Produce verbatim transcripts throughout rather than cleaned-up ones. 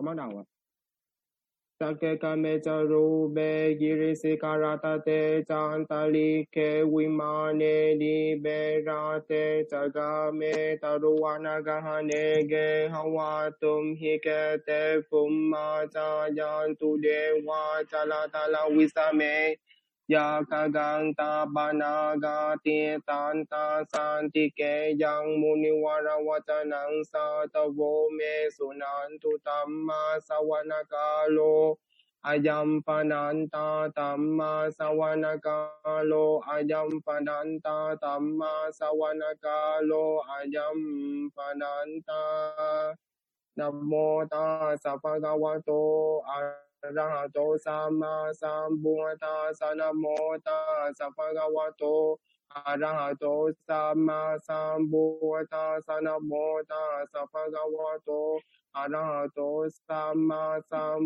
bắt đầu ạ. Sake kame charube girisikarate chantalike vimane liberate chagame taruvanagahane ge hawatum hikete fumma chayantu dewa chalatala visame Yakaganta banagati tanta santike yang muniwara watanang satavo me sunantu tamma sawanakalo ayam pananta tamma sawanakalo ayam pananta tamma sawanakalo ayam pananta Namo tassa bhagavato arahato sama sambuddhassa Namo tassa bhagavato arahato sama sambuddhassa Namo tassa bhagavato arahato sama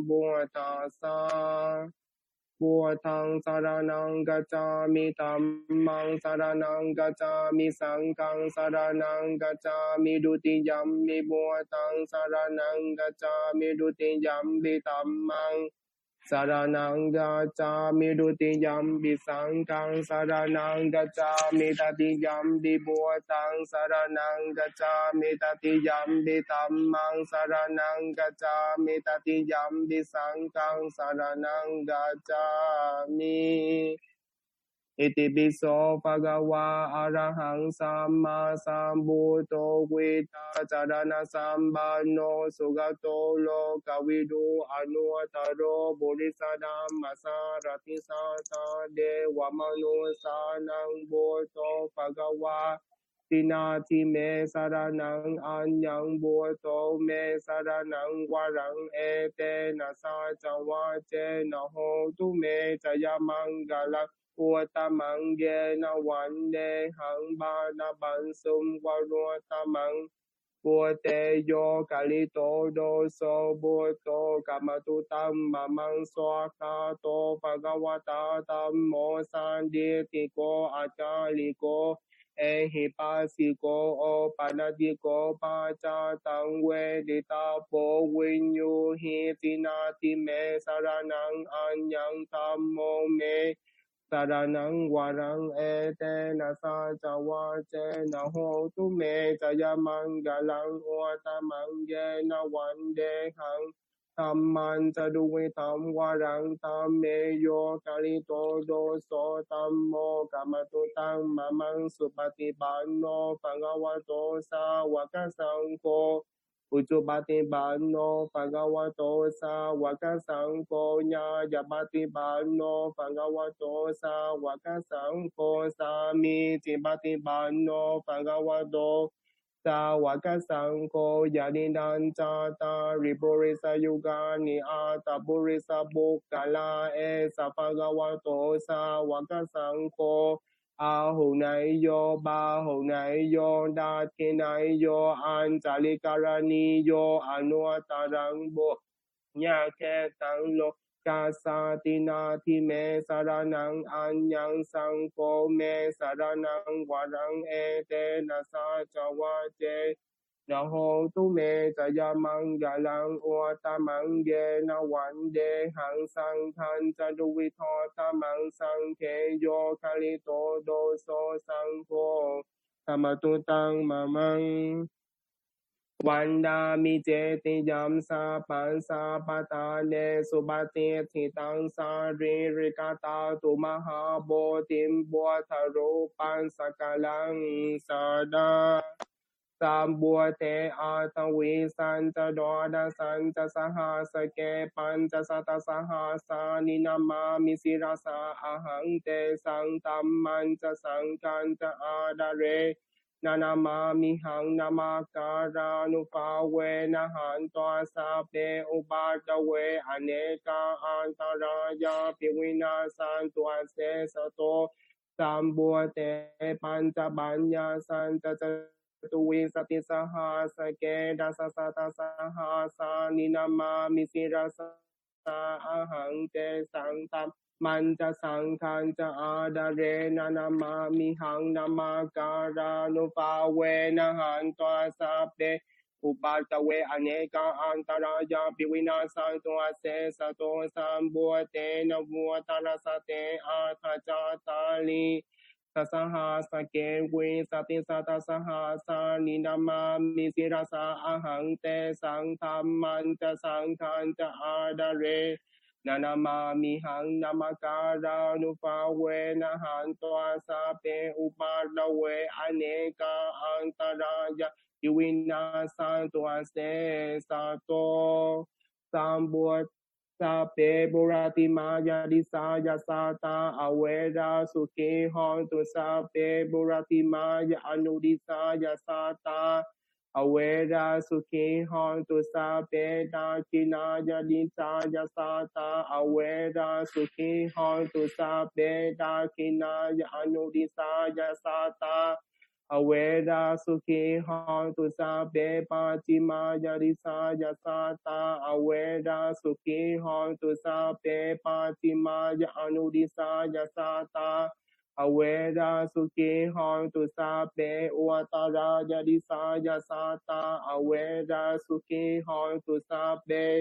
sambuddhassa Buddhaṃ saraṇaṃ gacchāmi Dhammāṃ saraṇaṃ gacchāmi Saṅghāṃ saraṇaṃ gacchāmi Dutiyampi Buddhaṃ saraṇaṃ gacchāmi Dutiyampi Dhammāṃ saraṇaṃ gacchāmi Dutiyampi Saṅghāṃ saraṇaṃ gacchāmi Tatiyampi Buddhaṃ saraṇaṃ gacchāmi Tatiyampi Dhammāṃ saraṇaṃ gacchāmi Tatiyampi Saṅghāṃ saraṇaṃ gacchāmi Iti piso bhagava arahaṃ samma sambuddho vita charana sambano sugato lokavidu anuttaro bodhisattva masarati sata dewa manusanang buddho bhagava Tinati me saranang anyang buddho me saranang warang ete nasa chawache naho tu me chayamangala Utamang yena wande hang bana bansum warutamang Pute yo kalito do so buto kamatutam mamang swaka to bhagavata tammo sanditiko achaliko ehipasiko o panatiko pacha tangwe dita po winyu hitinati me saranang anyang tammo me Saranang warang ete nasa chawache naho tu me chayamangalang utamang yena wande hang tamman chaduwi tam warang tam me yo kalito do so tammo kamatu tang mamang supatibano bhagavato sa wakasangko Ujjubati bano bhagavato sa wakasangko nya yabati bano bhagavato sa wakasangko sami tibati bano bhagavato sa wakasangko yadidan chata ripurisa yugani ata purisa bukkala e sa bhagavato sa wakasangko Ahunaiyo, Bahunaiyo, Dakinaiyo, Anjalikaraniyo, Anuatarangbo, Nyaketanglo, Kasatinati me saranang anyang sangko me saranang warang ete nasa chawache Naho tu me chayamanggalang utamang yena wande hang sang khan chaduwitho tamang sang ke yo kalito do so sang ko tamatutang mamang Wanda mi jeti yam sa pan sa patane subati thitang sa ri rikata tu maha botim buatharu pan sakalang sada Sambuate atawi santa doda santa sahasa ke pancha sata sahasa ninama misirasa ahante santam mancha sankanta adare nanama mihang namakara nupawe nahantwa sape ubadawe aneka antaraya piwina santwa se sato Sambuate pancha banya santa Tuwi sati sahasa ke dasa sata sahasa ninama misirasa ahang te sangtam manja sangkanta adare nanama mihang namakara nupawe nahantwa sape Upatawe aneka antaraya piwina santua se sato sambuate navuatara sate atachatali sasaha sake we sati sata saha sa ninama misira sa ahang te sang tamanta sang kanta adare Nanama mihang namakara nupawe nahantoa sape upadawe aneka antaraya Iwina santo ase sato sambut sape burati maya disaya sata awera suki hontu sape burati maya anudisaya sata awera suki hontu sape dakinaya disaya sata awera suki hontu sape dakinaya anudisaya sata Aweda suki hontu sabe patima yarisa yasata aweda suki hontu sabe patima anudisa yasata aweda suki hontu sabe uatara yarisa yasata aweda suki hontu sabe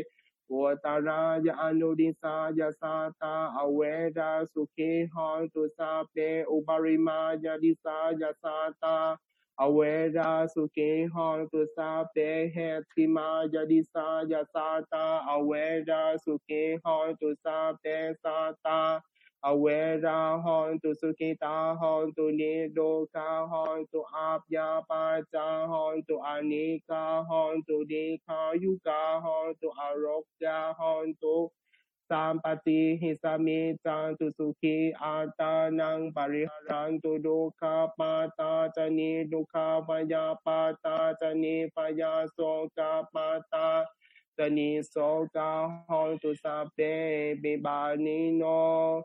Uatara anudisa yasata aweda suki hontu sabe ubarima yadisa yasata aweda suki hontu sabe hetima yadisa yasata aweda suki hontu sabe sata aweda hontu sukita hontu nidoka hontu apya pacha hontu anika hontu dika yuka hontu arokya hontu sampati hisami chantu suki atanang pariharantu duka pata chani duka paya pata chani paya soka pata chani soka hontu sape bibani no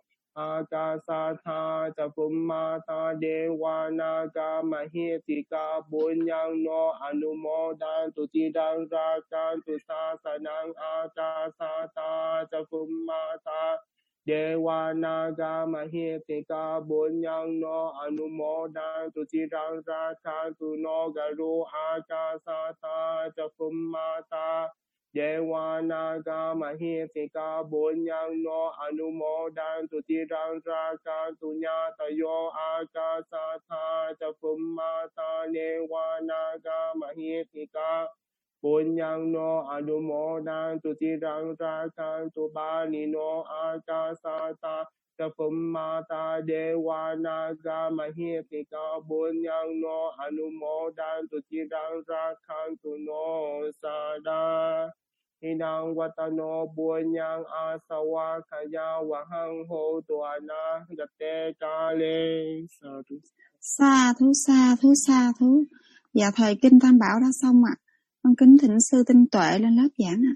Akasatha Chapumata Dewanaka Mahitika Bunyang no Anumodan Tutidang Rakan Tusasanang Akasatha Chapumata Dewanaka Mahitika Bunyang no Anumodan Tutidang Rakan Tuno Garu Akasatha Chapumata Devanaga Mahitika Bunyang no Anumodan Tutirang Raka Tunyata Yo Akasatha Chapumata Devanaga Mahitika Bunyang no Anumodan Tutirang Raka Tubani no Akasatha Chapumata Devanaga Mahitika Bunyang no Anumodan Tutirang Raka Tuno Sada Inang watano buonyang asawa kaya wahang ho tuana gate kale sa thu Sa thú sa thú sa thú. Dạ thời kinh Tam Bảo đã xong ạ. À. Con kính thỉnh sư Tinh Tuệ lên lớp giảng ạ. À.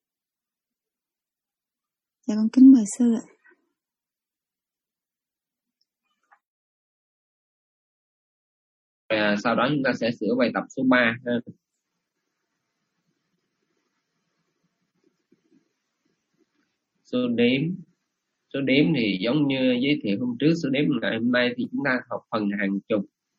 Dạ con kính mời sư ạ. À, sau đó chúng ta sẽ sửa bài tập số ba ha. Số đếm. Số đếm thì giống như giới thiệu hôm trước, số đếm ngày hôm nay thì chúng ta học phần hàng chục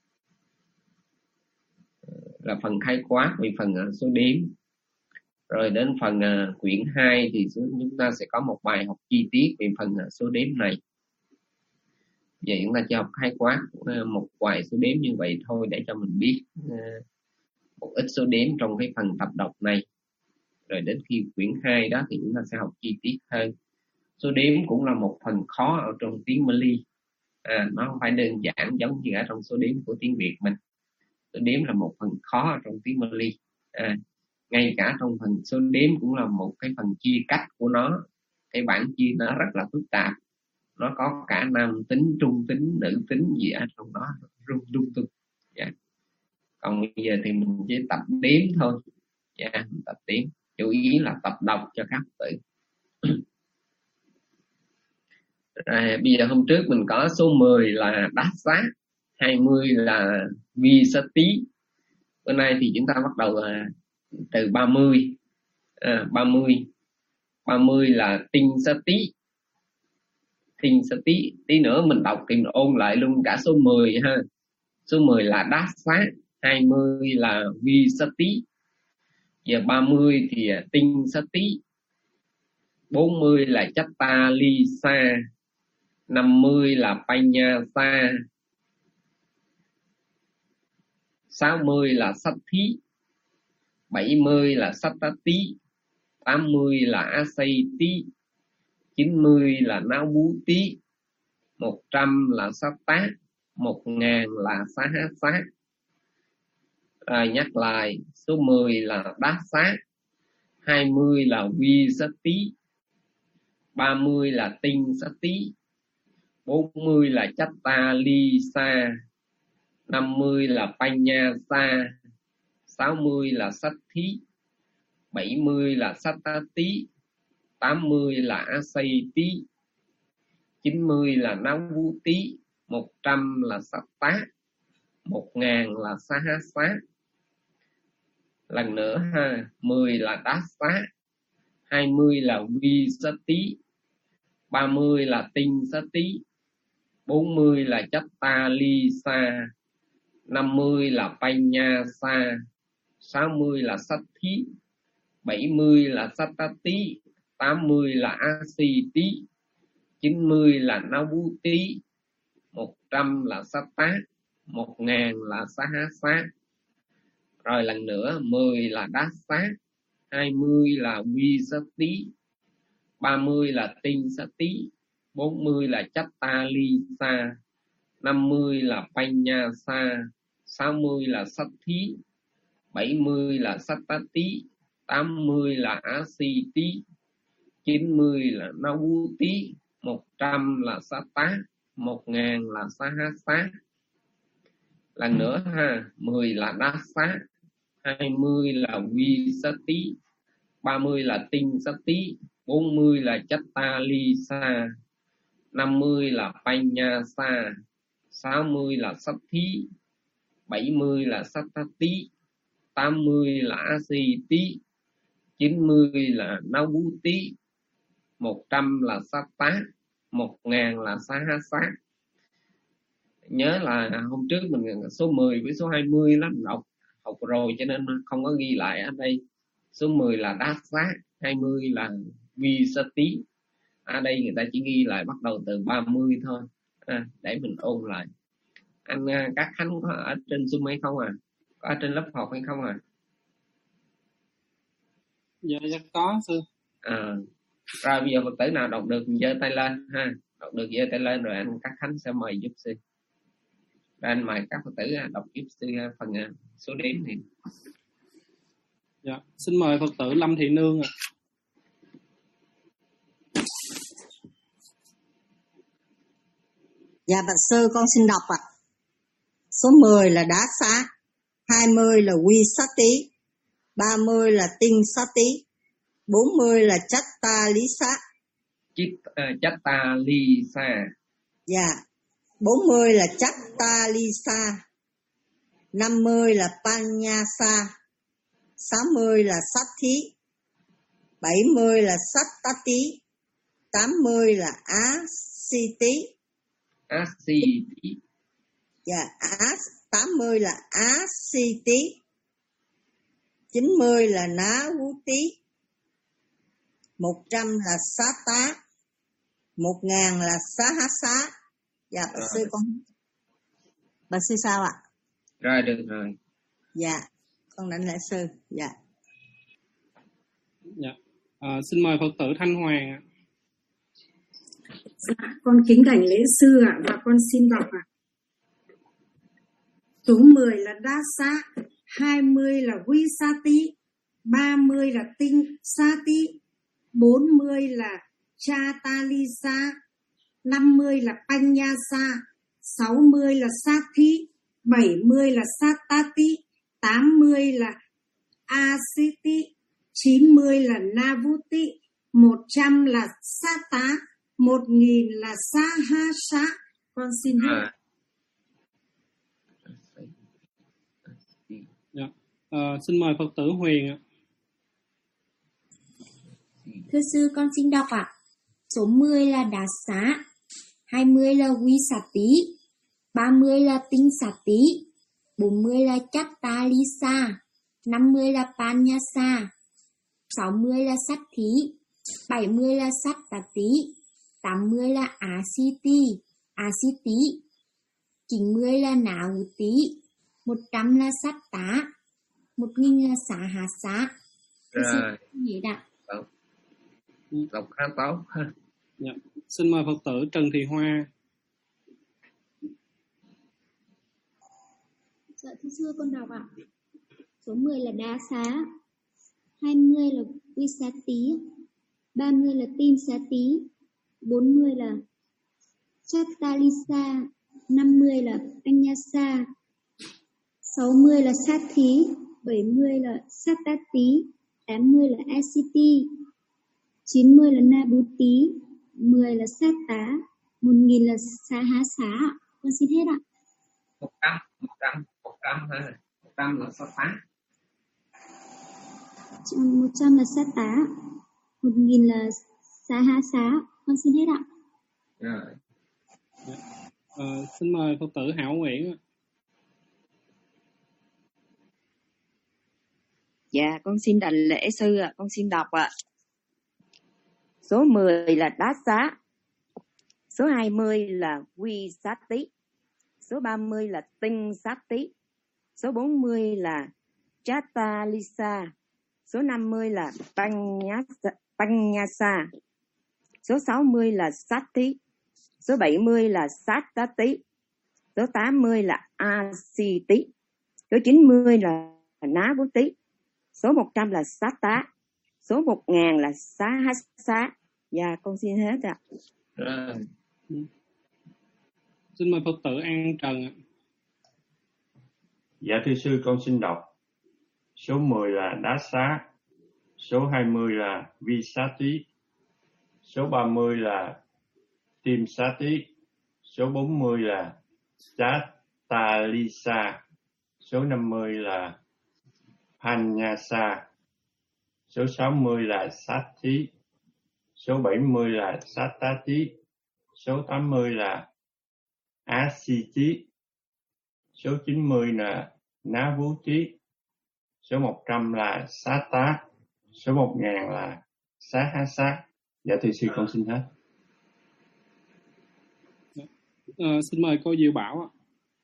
là phần khai quát về phần số đếm. Rồi đến phần uh, quyển hai thì chúng ta sẽ có một bài học chi tiết về phần uh, số đếm này. Vậy chúng ta chỉ học khai quát uh, một vài số đếm như vậy thôi để cho mình biết uh, một ít số đếm trong cái phần tập đọc này. Rồi đến khi quyển hai đó thì chúng ta sẽ học chi tiết hơn. Số đếm cũng là một phần khó ở trong tiếng Mali. À, nó không phải đơn giản giống như ở trong số đếm của tiếng Việt mình. Số đếm là một phần khó ở trong tiếng Mali. À, ngay cả trong phần số đếm cũng là một cái phần chia cách của nó. Cái bảng chia nó rất là phức tạp. Nó có cả nam tính, trung tính, nữ tính gì ở trong đó rung lung tung. Yeah. Còn bây giờ thì mình chỉ tập đếm thôi. Yeah, tập đếm. Chủ yếu là tập đọc cho các tự. À, bây giờ hôm trước mình có số mười là Dasa, hai mươi là Visati. Bữa nay thì chúng ta bắt đầu là từ ba mươi. À, ba mươi. ba mươi là Tinsati. Tinsati. Tí nữa mình đọc thì mình ôn lại luôn cả số mười ha. Số mười là Dasa, hai mươi là Visati. Giờ ba mươi thì tinh sát tí, bốn mươi là chatta lisa, năm mươi là panyasa, sáu mươi là sát thí, bảy mươi là sattati, tám mươi là asati, chín mươi là navuti, một trăm là sát tá, một ngàn là sahasa. Rồi nhắc lại, số mười là đát xá, hai mươi là vi sát tí, ba mươi là tinh sát tí, bốn mươi là chatta lisa, năm mươi là panyasa, sáu mươi là sát thí, bảy mươi là sattati, tám mươi là asati, chín mươi là navuti, một trăm là satta, một ngàn là sahasa. Lần nữa ha, mười là dasa, hai mươi là visati, ba mươi là tinh sati, bốn mươi là chatta lisa, năm mươi là panyasa, sáu mươi là satthi, bảy mươi là sattati, tám mươi là asiti, chín mươi là navuti, một trăm là satta, một ngàn là sahasa. Rồi lần nữa, mười là dasa, hai mươi là visati, ba mươi là tinh sati, bốn mươi là chatta lisa, năm mươi là panyasa, sáu mươi là satthi, bảy mươi là sattati, tám mươi là asiti, chín mươi là navuti, một trăm là satta, một ngàn là sahasa. Lần nữa ha, mười là dasa, hai mươi là visati, ba mươi là tinh sati, bốn mươi là chatta lisa, năm mươi là panyasa, sáu mươi là satthi, bảy mươi là sattati, tám mươi là asiti, chín mươi là navuti, một trăm là satta, một ngàn là sahasa. Nhớ là hôm trước mình số mười với số hai mươi lắm đọc học rồi cho nên không có ghi lại ở đây. Số mười là dasa, hai mươi là visati. Ở đây người ta chỉ ghi lại bắt đầu từ ba mươi thôi. À, để mình ôn lại. Anh Cát Khánh có ở trên Zoom hay không à? Có ở trên lớp học hay không à? Dạ, dạ có sư. À, rồi bây giờ Phật tử nào đọc được giơ tay lên ha. Đọc được giơ tay lên rồi anh Cát Khánh sẽ mời giúp sư. Rồi anh mời các Phật tử đọc giúp sư phần số đếm này. Dạ, xin mời Phật tử Lâm Thị Nương ạ. Dạ bạch sư con xin đọc ạ. Số mười là đá xá, hai mươi là quy sát tí, ba mươi là tinh sát tí, bốn mươi là chatta lý sát. Chatta lisa. Dạ, bốn mươi là chatta lisa, năm mươi là panyasa, sáu mươi là satthi, bảy mươi là sattati, tám mươi là asiti. Asiti. Dạ, as, tám mươi là asiti, chín mươi là navuti, một trăm là satta, một ngàn là sahasa. Dạ, bác sư con. Bác sư sao ạ? Rồi, được rồi. Dạ, con lãnh lễ sư. Dạ. Dạ, à, xin mời Phật tử Thanh Hoàng ạ. Dạ, con kính đảnh lễ sư ạ, và con xin đọc ạ. Số mười là dasa, hai mươi là visati, ba mươi là tinh sati, bốn mươi là chatalisa, năm mươi là panyasa, sáu mươi là satthi, bảy mươi là sattati, tám mươi là asiti, chín mươi là navuti, một trăm là satta, một nghìn là sahasa. Con xin hết. À. Dạ. À, xin mời Phật tử Huyền ạ. Thưa sư, con xin đọc ạ. Số mười là đá xá, hai mươi là quy sát tí, ba mươi là tinh sát tí, bốn mươi là chatta lisa, năm mươi là Panyasa, sáu mươi là Sát Thí, bảy mươi là Sát Tà Tí, tám mươi là Asiti, Asiti, chín mươi là Na Ú Tí, một trăm là Sát Tá, một nghìn là Xá Há Xá. Rồi, Gì đó. đọc, đọc khá tốt ha. Dạ. Xin mời Phật tử Trần Thị Hoa. Dạ, thưa sư con đọc ạ. Số mười là Đá Xá, hai mươi là Quy Xá Tí, ba mươi là Tim Xá Tí, bốn mươi là Chatalisa, năm mươi là Panyasa, sáu mươi là Sát Thí, bảy mươi là Satati, tám mươi là Asiti, chín mươi là Nabuti, mười là Sát Tá, một nghìn là Xá Há Xá. Con xin hết ạ. một trăm, một trăm, một trăm ha. một trăm là Sát Tá. một trăm là Sát Tá, một nghìn là Xá Há Xá. Con xin hết ạ. Rồi. Dạ. À, xin mời Phật tử Hảo Nguyễn. Dạ, con xin đảnh lễ sư ạ, con xin đọc ạ. Số mười là Đá Xá, số hai mươi là Quy Sát Tí, số ba mươi là Tinh Sát Tí, số bốn mươi là Chatalisa, số năm mươi là Panyasa, Panyasa, số sáu mươi là Sát Tí, số bảy mươi là Sát Tá Tí, số tám mươi là Asiti, số chín mươi là Ná Bố Tí, số một trăm là Sát Tá, số một nghìn là Xá Há Xá. Dạ, con xin hết ạ. Rồi. Xin mời Phật tử An Trần. Dạ thưa sư, con xin đọc. Số mười là Đá Xá, số hai mươi là Vi Sát Tí, số ba mươi là Tim Sát Tí, số bốn mươi là Chatalisa, số năm mươi là Panyasa, số sáu mươi là Sát Thí, số bảy mươi là Sát Tá Tí, số tám mươi là Asiti, số chín mươi là Ná Vú Tí, số một trăm là Sát Tá, số một nghìn là Xá Há Xá. Dạ thưa sư, con xin hết. À, xin mời cô Diệu Bảo ạ.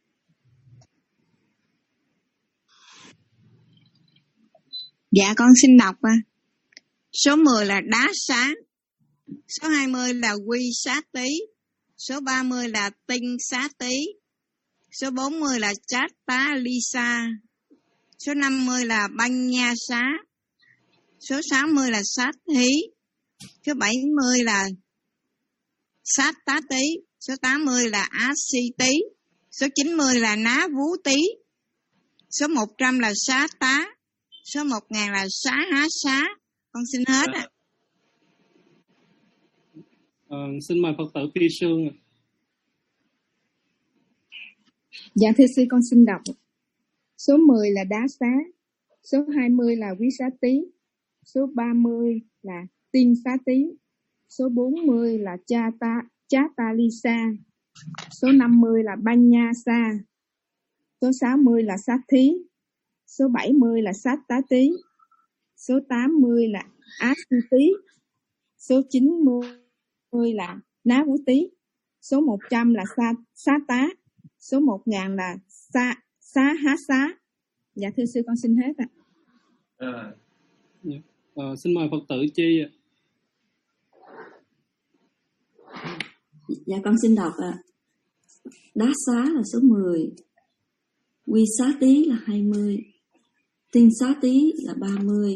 Dạ con xin đọc à. Số mười là Đá Xá, số hai mươi là Quy Sát Tí, số ba mươi là Tinh Sát Tí, số bốn mươi là Chát Tá Lisa, số năm mươi là Banh Nha Xá, số sáu mươi là Sát Thí, số bảy mươi là Sát Tá Tí, số tám mươi là Á Si Tí, số chín mươi là Ná Vú Tí, số một trăm là Xá Tá, số một nghìn là Xá Há Xá. Con xin hết ạ. À. À, xin mời Phật tử Phi Sương. Dạ thưa sư, con xin đọc. Số mười là Đá Xá, số hai mươi là Quý Xá Tí, số ba mươi là Tiên Xá Tí, số bốn mươi là Cha Ta Chatalisa, số năm mươi là Panyasa, số sáu mươi là Sát Thí, số bảy mươi là Sát Tá Tí, số tám mươi là Asiti, số chín mươi là Ná Vũ Tí, số một trăm là Sa Xá Tá, số một nghìn là Sa Xá Há Xá. Dạ thưa sư, con xin hết ạ. À. À, xin mời Phật tử Chi ạ. Dạ con xin đọc ạ. Đá Xá là số mười, Quy Xá Tí là hai mươi, Tinh Xá Tí là ba mươi,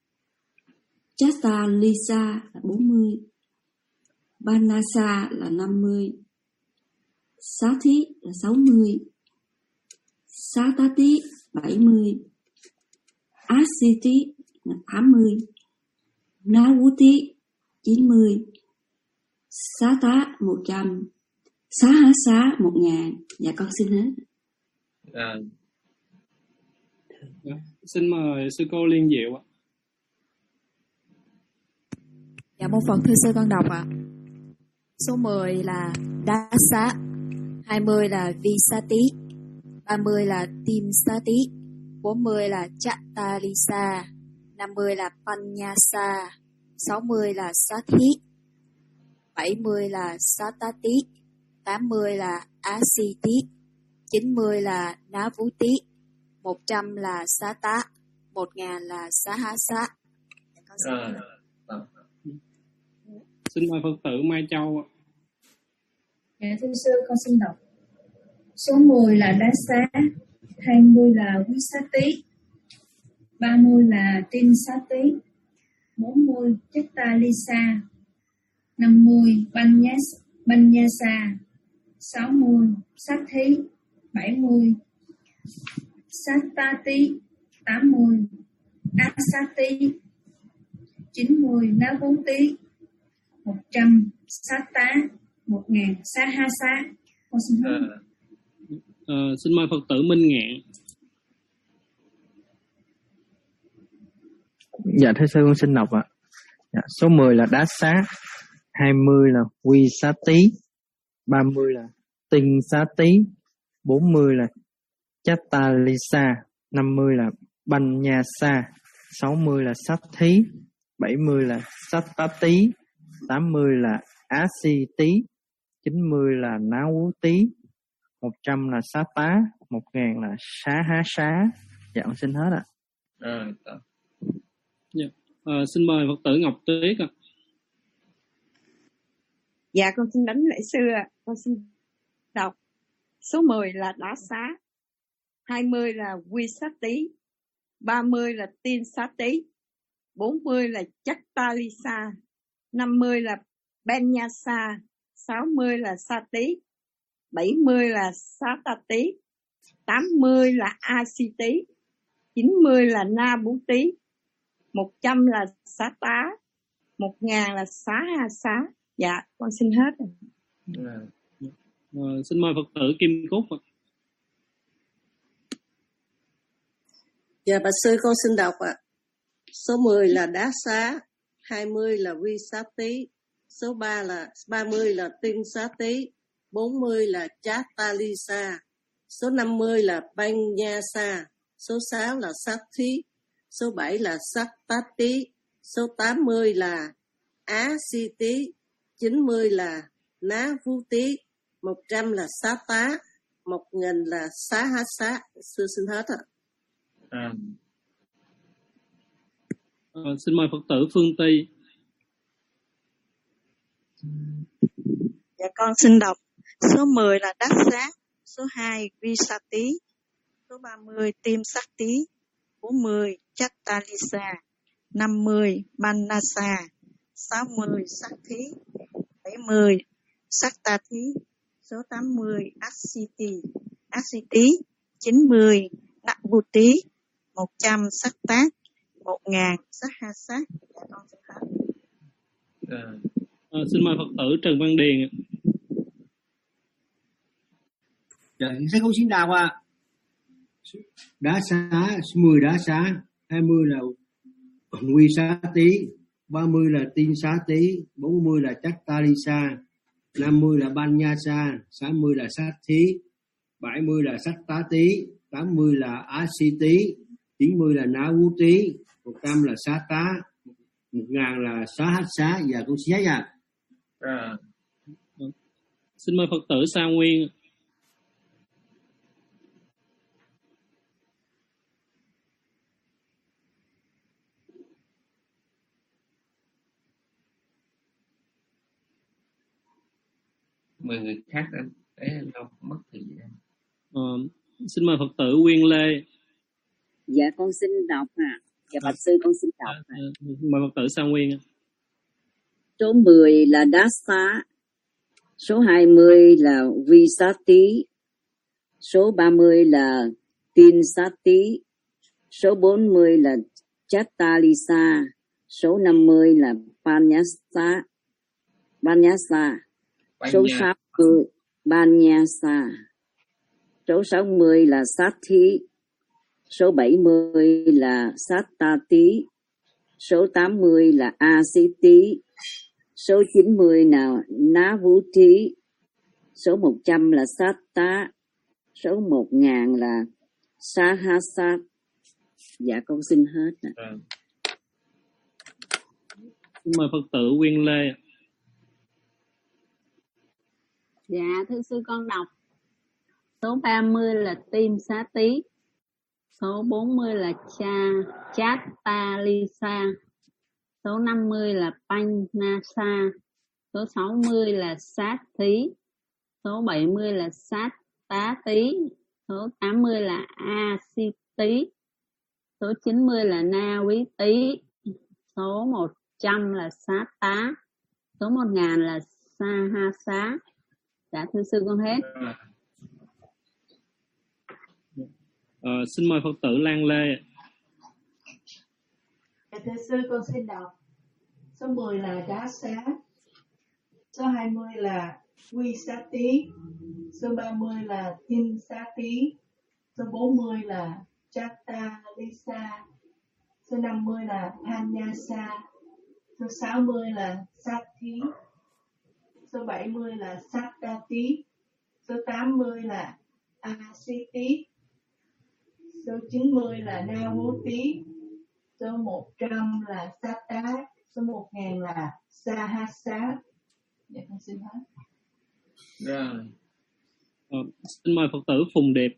Chata Lisa là bốn mươi, Banasa là năm mươi, Xá Thí là sáu mươi, Xá Tá Tí bảy mươi, Asiti là tám mươi, Na Vũ Tí chín mươi, Xá Tá một trăm, Xá Há Xá một nghìn. Dạ con xin hết. À. Xin mời sư cô Liên Diệu ạ. Dạ mô Phật, thưa sư con đọc ạ. Số mười là Đá Xá, hai mươi là Vi Sa Tí, ba mươi là Tim Sa Tí, bốn mươi là Chattalisa, năm mươi là Panyasa, sáu mươi là Sathi, bảy mươi là Satati, tám mươi là Asiti, chín mươi là Navuti, một trăm là Sata, một ngàn là Sahasa. Rồi. Xin mời Phật tử Mai Châu ạ. Dạ thưa sư, con xin đọc. Số mười là Đá Xá, hai mươi là Quý Sát Tí, ba mươi là Tin Sát Tí, bốn mươi Chattalisa, năm mươi Banyas, Banyasa, sáu mươi Sát Thí, bảy mươi Satati, tám mươi Asati, chín mươi Navuti, một trăm Sata, một ngàn Sahasa. Con xin hỏi. À, à, xin mời Phật tử Minh Ngạn. Dạ thưa sư, con xin đọc ạ. Dạ, số mười là Đá Xá, hai mươi là Quy Xá Tí, ba mươi là Tinh Xá Tí, bốn mươi là Chattalisa, năm mươi là Banyasa, sáu mươi là Sát Thí, bảy mươi là Satati, tám mươi là Asiti, chín mươi là Navu Tí, một trăm là Xá Tá, một ngàn là Xá Há Xá. Dạ con xin hết ạ. À, yeah. à, xin mời Phật tử Ngọc Tuyết ạ. Dạ con xin đánh lễ sư ạ. Con xin đọc. Số mười là Đá Xá, hai mươi là Quy Sát Tí, ba mươi là Tin Sát Tí, bốn mươi là Chattalisa, năm mươi là Banyasa, sáu mươi là Sati, bảy mươi là Satati, tám mươi là Asiti, chín mươi là Nabuti, một trăm là Sata, một ngàn là Sahasa. Dạ, con xin hết rồi. À, à, xin mời Phật tử Kim Cúc ạ. Dạ bà sư con xin đọc ạ. Số mười là Đá Xá, hai mươi là Vi Sát Tí, số ba là ba mươi là Tinh Sát Tí, bốn mươi là Chattalisa, số năm mươi là Banyasa, số sáu là Sát Thí, số bảy là Satati, số tám mươi là Asiti, chín mươi là Navuti, một trăm là Sata, một nghìn là Sahasa. Sư xin hết ạ. À. À, xin mời Phật tử Phương Ty. Dạ con xin đọc. Số mười là Đá Xá, số hai Visati, số ba mươi Tim Sati, bốn mươi Chattalisa, năm mươi Manasa, sáu mươi Sathi, bảy mươi Saktati, số tám mươi Asiti, Asiti, chín mươi Nabuti, một trăm Sattat, một ngàn Sahasa. Dạ con xin hết. À. À, xin mời Phật tử Trần Văn Điền. Dạ, sẽ không xin đọc ạ. Đá Xá, số mười Đá Xá, hai mươi là Quy Xá Tí, ba mươi là Tinh Xá Tí, bốn mươi là Chattalisa, năm mươi là Banyasa, sáu mươi là Sát Thí, bảy mươi là Sát Tá Tí, tám mươi là Asiti, chín mươi là Navu Tí, một trăm là Sát Tá, một ngàn là Xá Hát Xá. Và con xin dạ. À. Xin mời Phật tử Sa Nguyên. Mời người khác anh để nó mất thời gian. Ờ, xin mời Phật tử Quyên Lê. Dạ con xin đọc ạ. Dạ bạch sư con xin đọc. À, mời Phật tử Sa Nguyên. Số mười là Đá Xá, số hai mươi là Visati, số ba mươi là Tin Sati, số bốn mươi là Chattalisa, số năm mươi là Banyasa, Banyasa, số sáu mươi Banyasa, số sáu mươi là Sathi, số bảy mươi là Satati, số tám mươi là Asiti, số chín mươi là Navuti, số một trăm là Sata, số một ngàn là Sahasa. Dạ con xin hết ạ. À. Xin mời Phật tử Quyên Lê. Dạ thưa sư con đọc. Số ba mươi là Tim Xá Tí. Số bốn mươi là Cha Chát Ta Ly Sa. Số năm mươi là Panh Na Sa. Số sáu mươi là Sát Thí. Số bảy mươi là Sát Tá Tí. Số tám mươi là A Si Tí. Số chín mươi là Na Quý Tí. Số một trăm là Sát Tá. Số một nghìn là Sa Ha Xá. Dạ thưa sư con hết. À, xin mời Phật tử Lan Lê. Dạ thưa sư con xin đọc. Số mười là Đá Xá. Số hai mươi là Quy Xá Tí. Số ba mươi là Tin Xá Tí. Số bốn mươi là Chatta Lisa. Số năm mươi là Thanyasa. Số sáu mươi là Sát Thí. Số bảy mươi là Sát Ta Tí. Số tám mươi là A Si Tí. Số chín mươi là Na Hú Tí. Số một trăm là Sát Tá. Số một nghìn là Sa Ha Xá. Dạ con xin hết. Rồi. Ờ, xin mời Phật tử Phùng Điệp.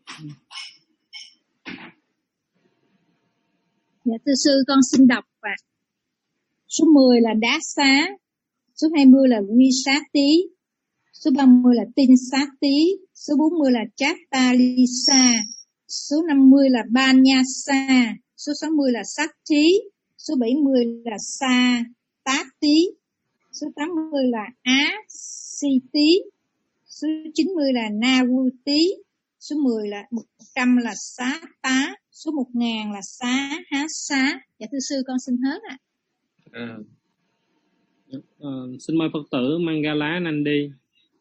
Dạ thưa sư con xin đọc ạ. Số mười là Đá Xá. Số hai mươi là Quy Xá Tí. Số ba mươi là Tinh Xá Tí. Số bốn mươi là Chatta Lisa. Số năm mươi là Banya Sa. Số sáu mươi là Sát Thí. Số bảy mươi là Sa Tá Tí. Số tám mươi là Á Si Tí. Số chín mươi là Na Vu Tí. Số mười là một trăm là Xá Tá. Số một nghìn là Xá Há Xá. Dạ thưa sư con xin hết ạ. À. À. À, xin mời Phật tử Mangala Nandi.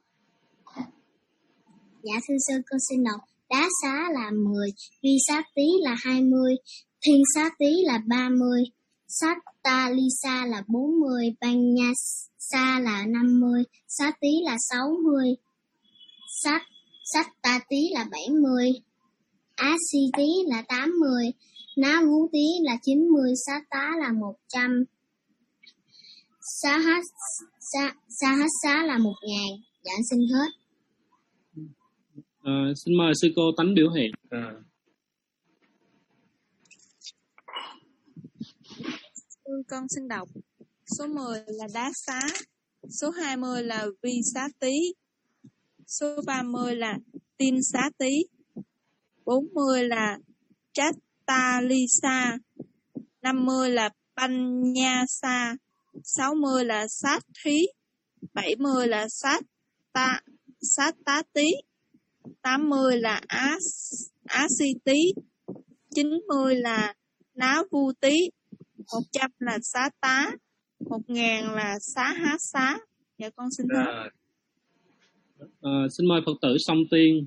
Dạ thưa sư con xin đọc. Đá Xá là mười, Vi Xá Tí là hai mươi, Thiên Xá Tí là ba mươi, Sát Ta Ly Sa là bốn mươi, Banh Nha Sa là năm mươi, Xá Tí là sáu mươi, Sát Sát Ta Tí là bảy mươi, Á Si Tí là tám mươi, Ná Vũ Tí là chín mươi, Sát Tá là một trăm, Sa Hát Sa, Sa Hát Xá là một nghìn. Dạ xin hết. À, xin mời sư cô Tánh biểu hiện. À. Con xin đọc. Số mười là Đá Xá. Số hai mươi là Vi Xá Tí. Số ba mươi là Tin Xá Tí. bốn mươi là Chatta Lisa. năm mươi là Panya Sa. sáu mươi là Sát Thí. bảy mươi là Sát Ta Sát Tá Tí. tám mươi là Á Á Si Tí. chín mươi là Ná Vu Tí. một trăm là Xá Tá. một nghìn là Xá Há Xá. Dạ con xin hết. À, xin mời Phật tử Song Tiên.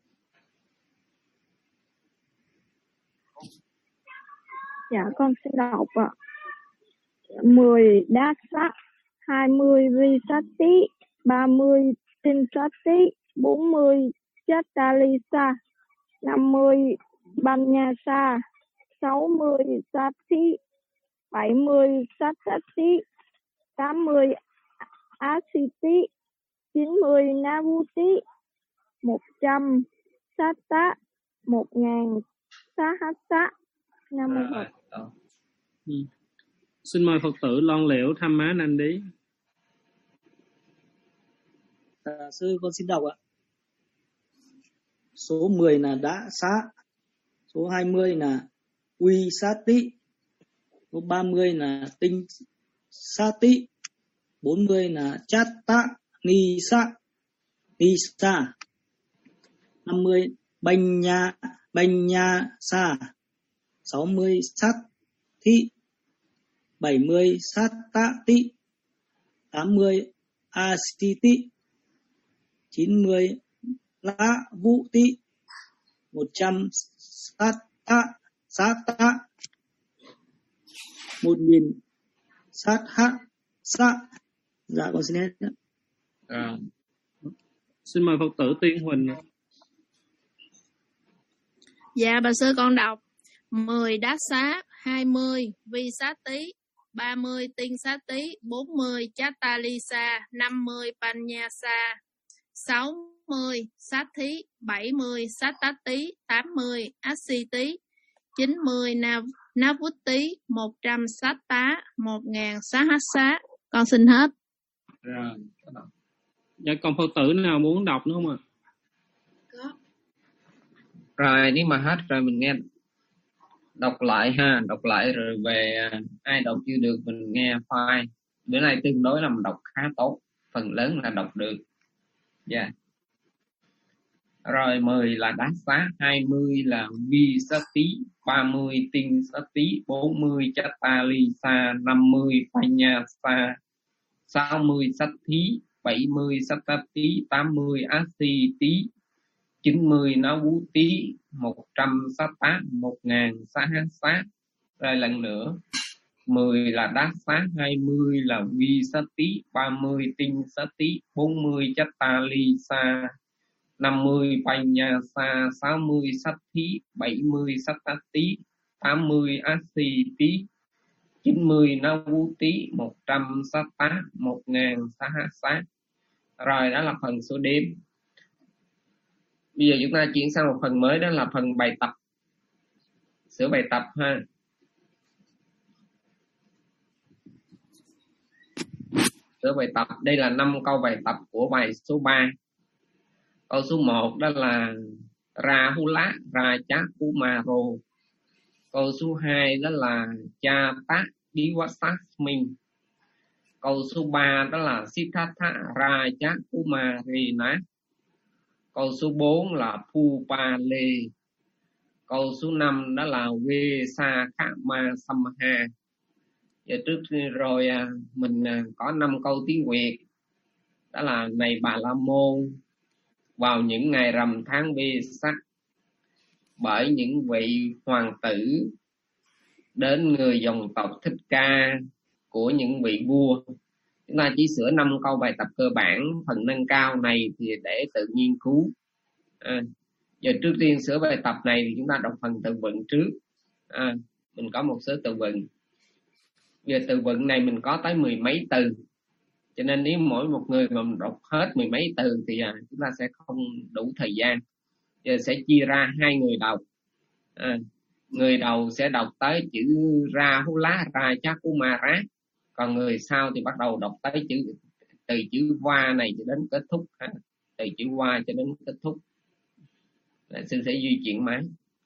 Dạ con xin đọc ạ. mười Đá Xá, hai mươi Vi Xá Tí, ba mươi Tinh Xá Tí, bốn mươi Chatta Lisa, năm mươi Banya Sa, sáu mươi Sát Thí, bảy mươi Sát Sát Tí, tám mươi Á Si Tí, chín mươi Na Vu Tí, một trăm Sát Tá, một nghìn Xá Hát Xá. Nam mô Phật. Ừ. Xin mời Phật tử Lon Liễu Tham Má Nandi. À, sư con xin đọc ạ. Số mười là Đá Xá. Số hai mươi là Quy Xá Tí. Số ba mươi là Tinh Xá Tí. bốn mươi là Chatta Ni Sa. Ni Sa. năm mươi Banh Nha Banh Nha Sa. sáu mươi Sát Thí. bảy mươi Sát Tá Tí. tám mươi A Si Tí. chín mươi Lá Vũ Tí. một trăm Sát Tá Sát Tá. một nghìn Sát Há Xá. Dạ con xin hết. À. Xin mời Phật tử Tiên Huỳnh. Dạ bà sư con đọc. mười đát xá, hai mươi vi sát tí, ba mươi tinh sát tí, bốn mươi chatalisa, năm mươi panyasa, sáu mươi sát thí, bảy mươi sát tát tí, tám mươi asi tí, chín mươi nav navut tí, một trăm sát tá, một ngàn xá hát xá. Con xin hết. Rồi. Dạ, còn Phật tử nào muốn đọc nữa không ạ? Có. Rồi nếu mà hết rồi mình nghe đọc lại ha, đọc lại rồi về ai đọc chưa được mình nghe file. Bữa nay tương đối là mình đọc khá tốt, phần lớn là đọc được. Dạ. Yeah. Rồi mười là đát xá, hai mươi là vi sát tí, ba mươi tinh sát tí, bốn mươi chatalisa, năm mươi panyasa, sáu mươi sát thí, bảy mươi sát tát tí, tám mươi asi tí, chín mươi nó vũ tí, một trăm sát tá, một ngàn xá hát xá. Rồi lần nữa, mười là đát xá, hai mươi là vi sát tí, ba mươi tinh sát tí, bốn mươi chatalisa, năm mươi panyasa, sáu mươi sát thí, bảy mươi sát tát tí, tám mươi asi tí, chín mươi nó vũ tí, một trăm sát tá, một ngàn xá hát xá. Rồi đó là phần số đếm. Bây giờ chúng ta chuyển sang một phần mới, đó là phần bài tập. Sửa bài tập ha. Sửa bài tập. Đây là năm câu bài tập của bài số ba. Câu số một đó là Rahula Rajakumaro. Câu số hai đó là Chata Diwasasmin. Câu số ba đó là Siddhartha Rajakumarina. Câu số bốn là Phupale. Câu số năm đó là Vesakama Samha. Giờ trước rồi mình có năm câu tiếng Việt. Đó là này Bà La Môn, vào những ngày rằm tháng Vesak, bởi những vị hoàng tử đến người dòng tộc Thích Ca của những vị vua. Chúng ta chỉ sửa năm câu bài tập cơ bản, phần nâng cao này thì để tự nghiên cứu. À, giờ trước tiên sửa bài tập này thì chúng ta đọc phần từ vựng trước. À, mình có một số từ vựng. Giờ từ vựng này mình có tới mười mấy từ, cho nên nếu mỗi một người mà mình đọc hết mười mấy từ thì à, chúng ta sẽ không đủ thời gian. Giờ sẽ chia ra hai người đọc. À, người đầu sẽ đọc tới chữ Rahula Rajakumara, còn người sau thì bắt đầu đọc tới chữ từ chữ va này cho đến kết thúc ha. Từ chữ va cho đến kết thúc. Là sư sẽ di chuyển máy.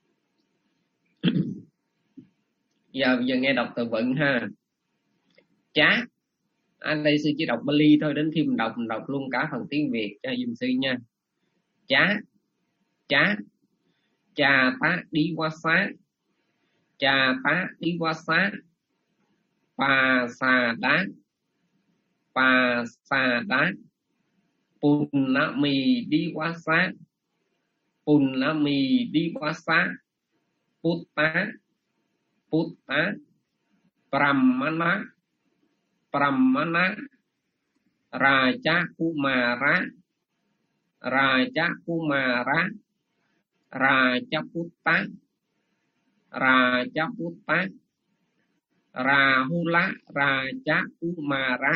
Giờ giờ nghe đọc từ vựng ha. Chá. Anh đây sư chỉ đọc Bali thôi, đến khi mình đọc mình đọc luôn cả phần tiếng Việt cho dùm sư nha. Chá. Chá. Chà tá đi qua xá. Chà tá đi qua xá. Pa sa đá. Pa sa đá. Pun na mì đi qua xá. Pun na mì đi qua xá. Putta. Putta. Brahmana. Brahmana. Raja Kumara. Raja Kumara. Raja Putta. Raja Putta. Rahula Raja Kumara.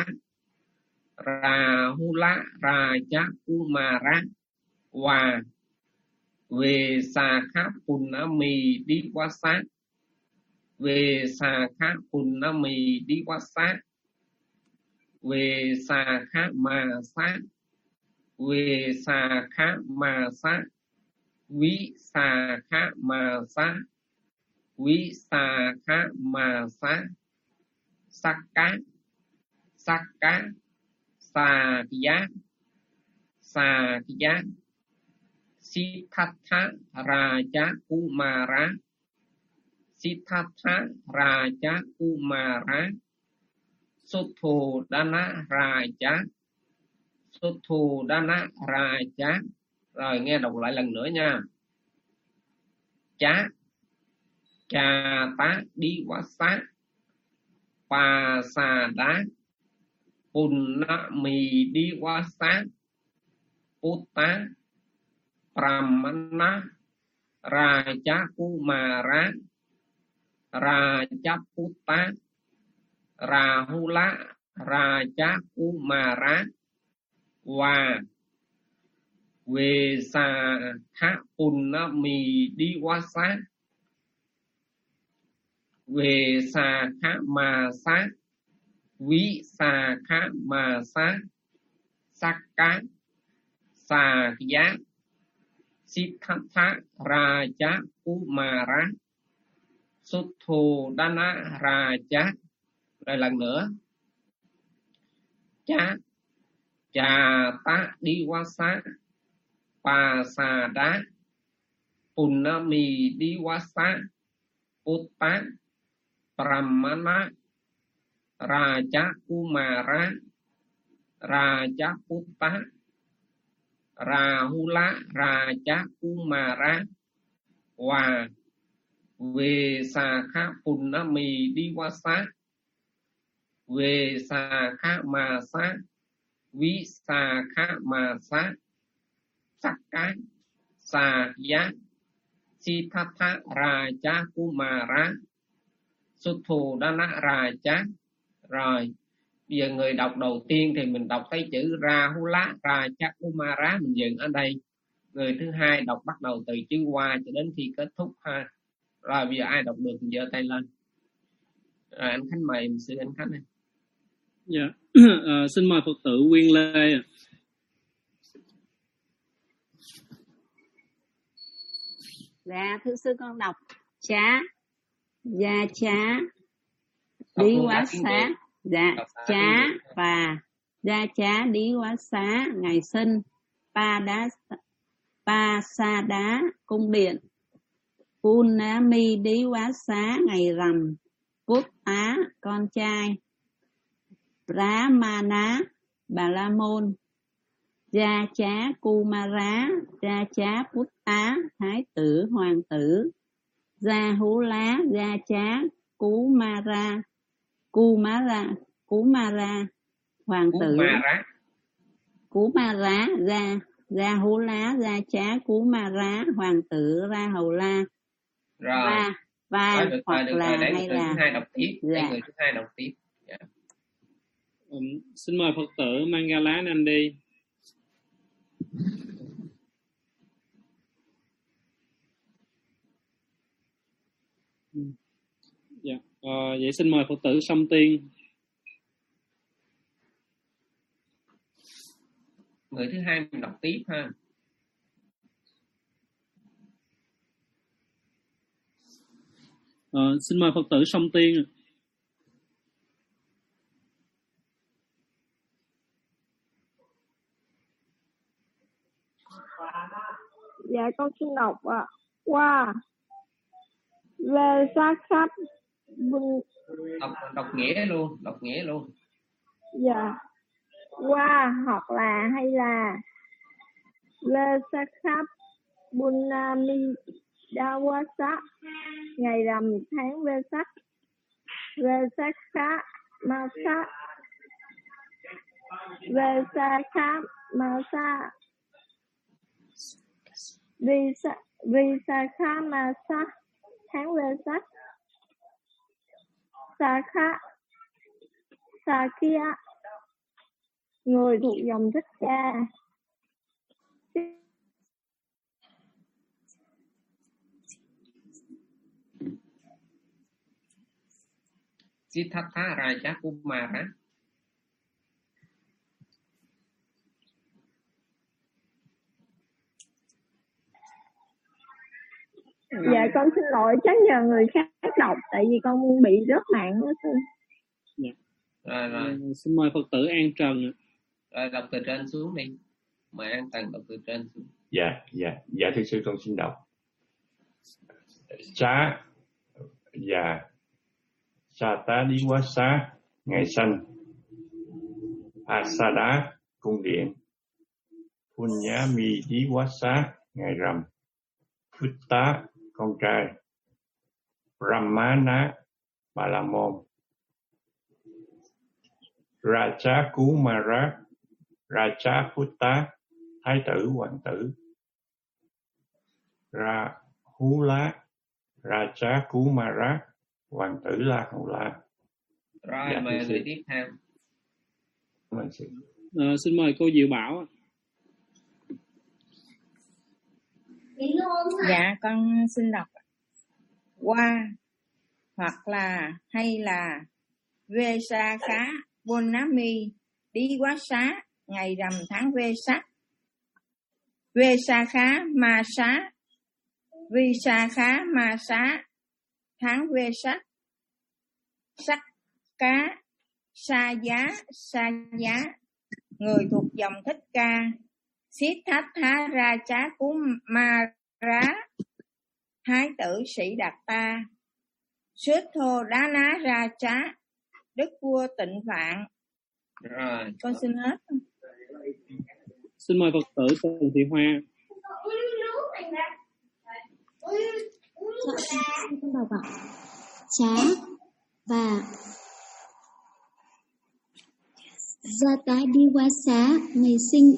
Rahula Raja Kumara. Và về xà khá Punami đi qua sát. Về xà khá Punami đi qua sát. Về xà khá mà sát. Về xà khá mà sát. Ví xà khá mà sát. Ví xà khá mà sát. Sắc cá. Sắc cá. Xà giá. Xà giá. Siddhartha Rajakumara. Siddhartha Rajakumara. Sutthodana Raja. Sutthodana Raja. Rồi nghe đọc lại lần nữa nha. Chá. Chà tá đi quá sát. Pa sa đá. Pun na mì đi quá sát. Putta. Brahmana. Raja Kumara. Raja Putta, Rahula, Raja Kumara và Vesakha Punami Diwasa, Vesakha Masa, Visakha Masa, Sakka, Sakya, Siddhartha Raja Kumara, Sutthodana Raja. Rồi lần nữa. Cha Chata Diwasa Pasada Punami Diwasa Putta Brahmana Raja Kumara Raja Putta Rahula Raja Kumara và Vesakha Punami Diwasa Vesakha Masa Visakha Masa Sakka Sakya Siddhartha Raja Kumara Sutthodana Raja. Rồi bây giờ người đọc đầu tiên thì mình đọc thấy chữ Rahula Raja Kumara, mình dừng ở đây. Người thứ hai đọc bắt đầu từ chữ qua cho đến khi kết thúc ha. Rồi bây giờ ai đọc được thì giơ tay lên. Rồi anh Khánh mời sư anh Khánh này. Dạ, à, xin mời Phật tử Quyên Lê. Dạ, thưa sư con đọc chá, gia chá, đi quá xá, dạ, chá và gia chá đi quá xá, ngày sinh, pa đá, pa sa đá, cung điện, Punami đi quá xá, ngày rằm, Cốt Á, con trai, Brahmana, Bà La Môn, Gia Chá Kumara, Gia Chá Putta, Thái tử, hoàng tử, Gia Hú Lá, Gia Chá Kumara, Kumara, Kumara, hoàng tử, Kumara, Gia, Gia Hú Lá, Gia Chá Kumara, hoàng tử, Ra Hầu La, rồi và, và được, hoặc được, là rồi, hay người là thứ hai đọc tiếp, dạ. người thứ hai đọc tiếp. Dạ. Um, xin mời Phật tử Mangala Nandi. Dạ. À, vậy xin mời Phật tử Song Tiên. Người thứ hai mình đọc tiếp ha. À, xin mời Phật tử Song Tiên. Dạ con xin đọc ạ. À. Qua về sát khách đọc, đọc nghĩa luôn, đọc nghĩa luôn. Dạ. Qua hoặc là hay là về sát khách Bunami Dawasa, ngày rằm tháng về sắc, về sát khá Masa, về sa khá Masa, vì sa vì sa khá Masa, tháng về sắc, sa khá sa kia, người thuộc dòng Thích Ca. Siddhartha Raja Kumara. Dạ con xin lỗi, chắc nhờ người khác đọc tại vì con bị rớt mạng đó sư. Dạ. Rồi, rồi. Xin mời Phật tử An Trần. Rồi đọc từ trên xuống đi. Mời An Trần đọc từ trên xuống. Dạ, dạ, dạ thưa sư con xin đọc. Chá và Satadiwasa, ngày sanh, Asada, cung điện, Punyami Diwasa, ngày rằm, Putta, con trai, Brahmana, Bà La Môn, Raja Kumara, Raja Putta, Thái tử, hoàng tử, Rahula, Raja Kumara, Hoàng tử La Hầu La. Rồi Dạ, mời thưa người sư. tiếp theo. Cảm ơn sư. Ờ, xin mời cô Diệu Bảo ạ. Dạ con xin đọc qua hoặc là hay là về sa khá bôn ná mi đi quá xá ngày rằm tháng về sắc về sa khá ma xá vì sa khá ma xá tháng về sắc sắc cá sa giá sa giá người thuộc dòng Thích Ca Siết Thách Thá Ra Chá Cú Ma Rá Thái tử Sĩ Đạt Ta Sết Thô Đá Ná Ra Chá Đức vua Tịnh Phạn. Rồi Con xin hết. Xin mời Phật tử Trần Thị Hoa. Con đọc ạ. Chá và Gia Tá Đi Qua Xá ngày sinh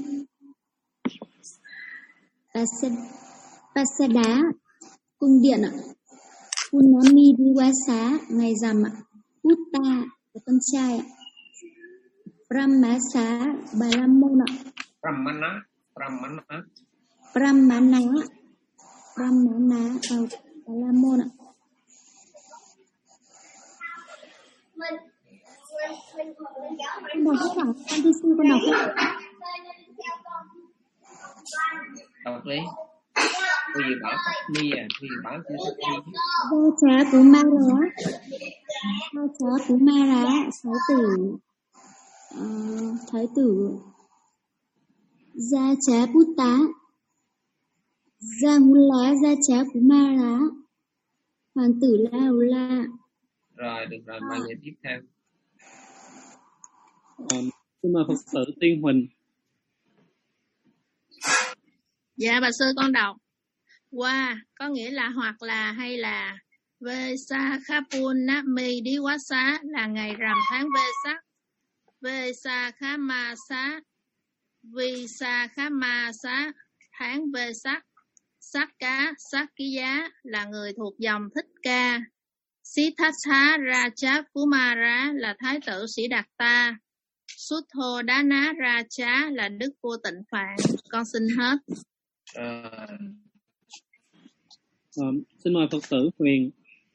Pasada cung điện ạ. Punami Đi Qua Xá ngày rằm ạ. Putta là con trai ạ. Brahmasa Bà La Môn ạ. Brahmana Brahmana Brahmana Brahmana ở Bà La Môn ạ. Con đọc hết ạ. Con thi sư con đọc hết. đọc đi. Cô gì bảo Sắc Mi à? Cô gì bảo chữ Sắc Mi? Gia Trá Cú Ma Rá. Gia Trá Cú Ma Rá Thái tử uh, Thái tử Gia Trá Bút Tá Gia Hun Lá Gia Trá Cú Ma Rá Hoàng tử La Hầu La. Rồi được rồi, mời người tiếp theo. Ờ, xin mời Phật tử Tiên Huỳnh. Dạ bà sư con đọc. Qua có nghĩa là hoặc là hay là. Về sa khapun na mi đi quá xá là ngày rằm tháng về sắc. Về sa khá ma xá vì sa khá ma xá tháng về sắc. Sắc cá sắc ký giá là người thuộc dòng Thích Ca. Siddhartha Raja Kumara là thái tử Sĩ Đạt Ta. Suttho Đá Ná Raja là đức vua Tịnh Phạn. Con xin hết. Rồi. Ờ, xin mời Phật tử Huyền.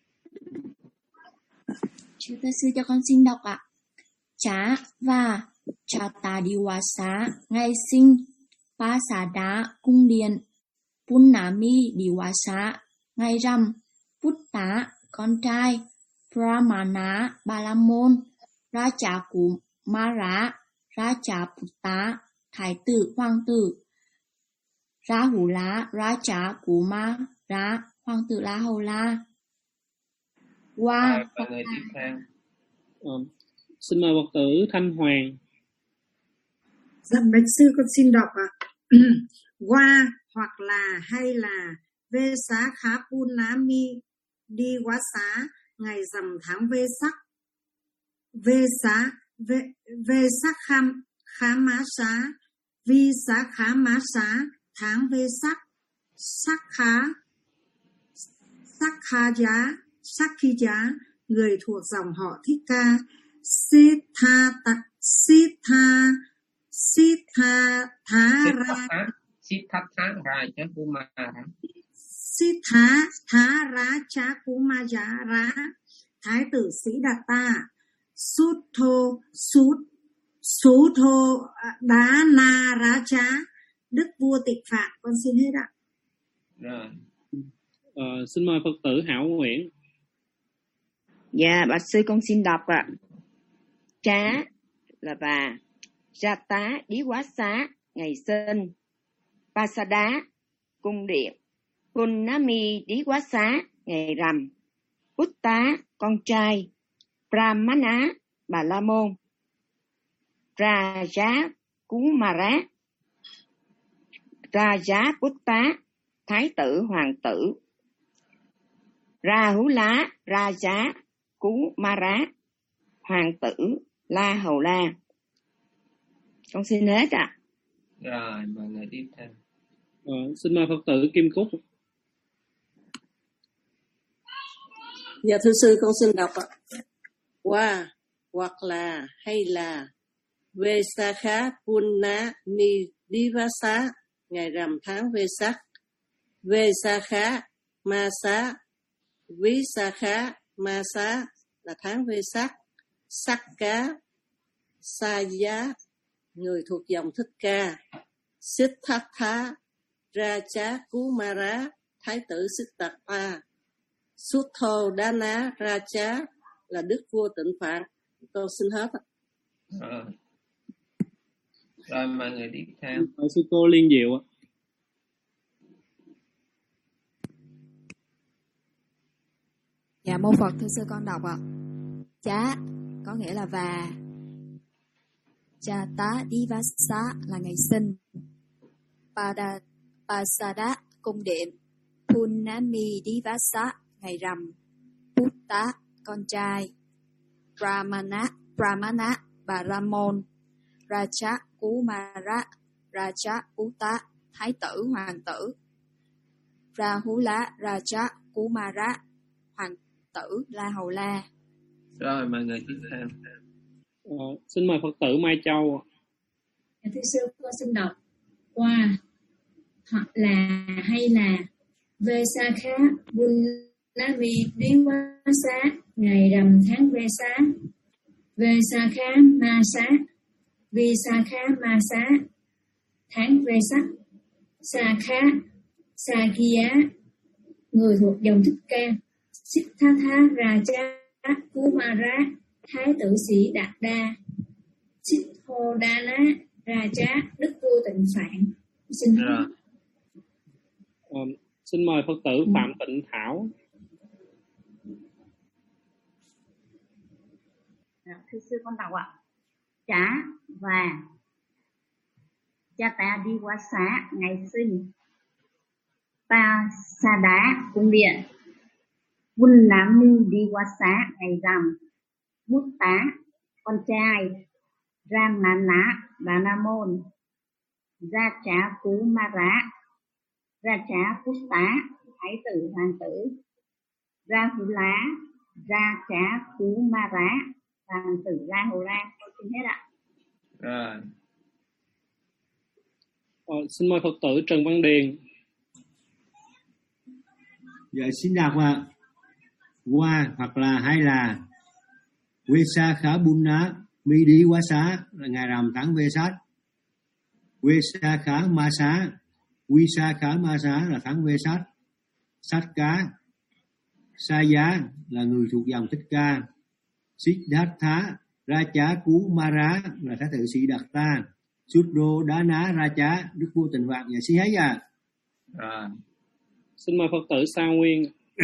Chú ta sư cho con xin đọc ạ. Chá và Chata Diwasa ngày sinh Pasada cung điện, Punami Diwasa ngày rằm, Putta con trai, Brahmana Bà La Môn, Raja Kumara Raja Putta thái tử hoàng tử, Rahula Raja Kumara hoàng tử La Hầu La. Qua Rồi, và người tiếp theo. Ờ, xin mời Phật tử Thanh Hoàng. Dạ bạch sư con xin đọc ạ. Qua hoặc là hay là về xá khá punami đi quá xá ngày rằm tháng về sắc. Về xá về, về sắc khám khá má xá vì xá khá má xá tháng về sắc. Sắc khá sắc khá giá sắc khi giá người thuộc dòng họ Thích Ca. Siddhartha Siddha Siddha Thá Ra Siddhartha Raja Kumara Siddha Thá Ra Chá Cú Ma Giá Rá thái tử Sĩ Đạt Ta. Suttho Sút Suttho Đá Na Rá Chá đức vua Tịnh Phạn. Con xin hết ạ. Rồi. Ờ, xin mời Phật tử Hảo Nguyễn. Dạ bạch sư con xin đọc ạ. Trá là bà, Gia Tá Đi Quá Xá ngày sinh, Pasada cung điện, Punami Đi Quá Xá ngày rằm, Putta con trai, Brahmana Bà La Môn, Raja Kumara Raja Putta thái tử hoàng tử, Rahula Raja Kumara hoàng tử La Hầu La. Con xin hết ạ. Rồi, mời người tiếp theo. Ờ, xin mời Phật tử Kim Cúc. Dạ thưa sư, con xin đọc ạ. Qua hoặc là hay là Vesakha Punna-mi Divasa, ngày rằm tháng Vesak. Vesakha Masa, Visakha Masa là tháng Vesak. Sakka Saya, người thuộc dòng Thích Ca. Siddhartha Raja Kumara, thái tử Siddhartha. Sutthodana Raja là đức vua Tịnh Phạn. Con xin hết. Rồi, rồi mọi người tiếp theo. Rồi, sư cô Liên Diệu ạ. Dạ mô Phật, thưa sư con đọc ạ. Chá có nghĩa là và. Chata Divasa là ngày sinh. Pada Pasada cung điện. Punami Divasa ngày rằm. Putta con trai. Brahmana Brahmana bà Ramon. Raja Kumara Raja Putta thái tử hoàng tử. Rahula Raja Kumara hoàng tử La Hầu La. Rồi mọi người tiếp theo. Ờ, xin mời Phật tử Mai Châu. Thưa sư, con xin đọc qua hoặc là hay là Vesakha Punami Divasa, ngày rằm tháng Vesak. Vesakha Masa, Visakha Masa tháng Vesak. Sakha Sakya, người thuộc dòng Thích Ca. Siddhartha Raja Kumara, thái tử sĩ Đạt Đa. Siddhodana Raja, đức vua Tịnh Phạn. Xin Rồi. Ờ, xin mời Phật tử Phạm Tịnh Thảo. Thưa sư con đọc ạ. Chá và Chata đi quá xá, ngày sinh. Ta sa đá cung điện. Quân Nam Mi đi quá xá, ngày rằm. Bút tá con trai. Ramana bà La Môn. Gia Trá Phú Ma Rá, Ra Trá Phú Tá thái tử hoàng tử. Ra Hú Lá, Ra Trá Phú Ma Rá hoàng tử La Hầu La. Con xin hết ạ. Rồi. Ờ, xin mời Phật tử Trần Văn Điền. Dạ xin đọc ạ. Qua hoặc là hay là Vesakha Bunna Mi Đi Quá Xá là ngày rằm tháng Vesak. Vesakha Masa, Visakha Masa là tháng Vesak. Sakka Saya là người thuộc dòng Thích Ca. Siddhartha Raja Kumara là thái tử sĩ Đạt Ta. Sutthodana Raja, đức vua Tịnh Phạn. Dạ xin hết à. Rồi. Xin mời Phật tử Sa Nguyên.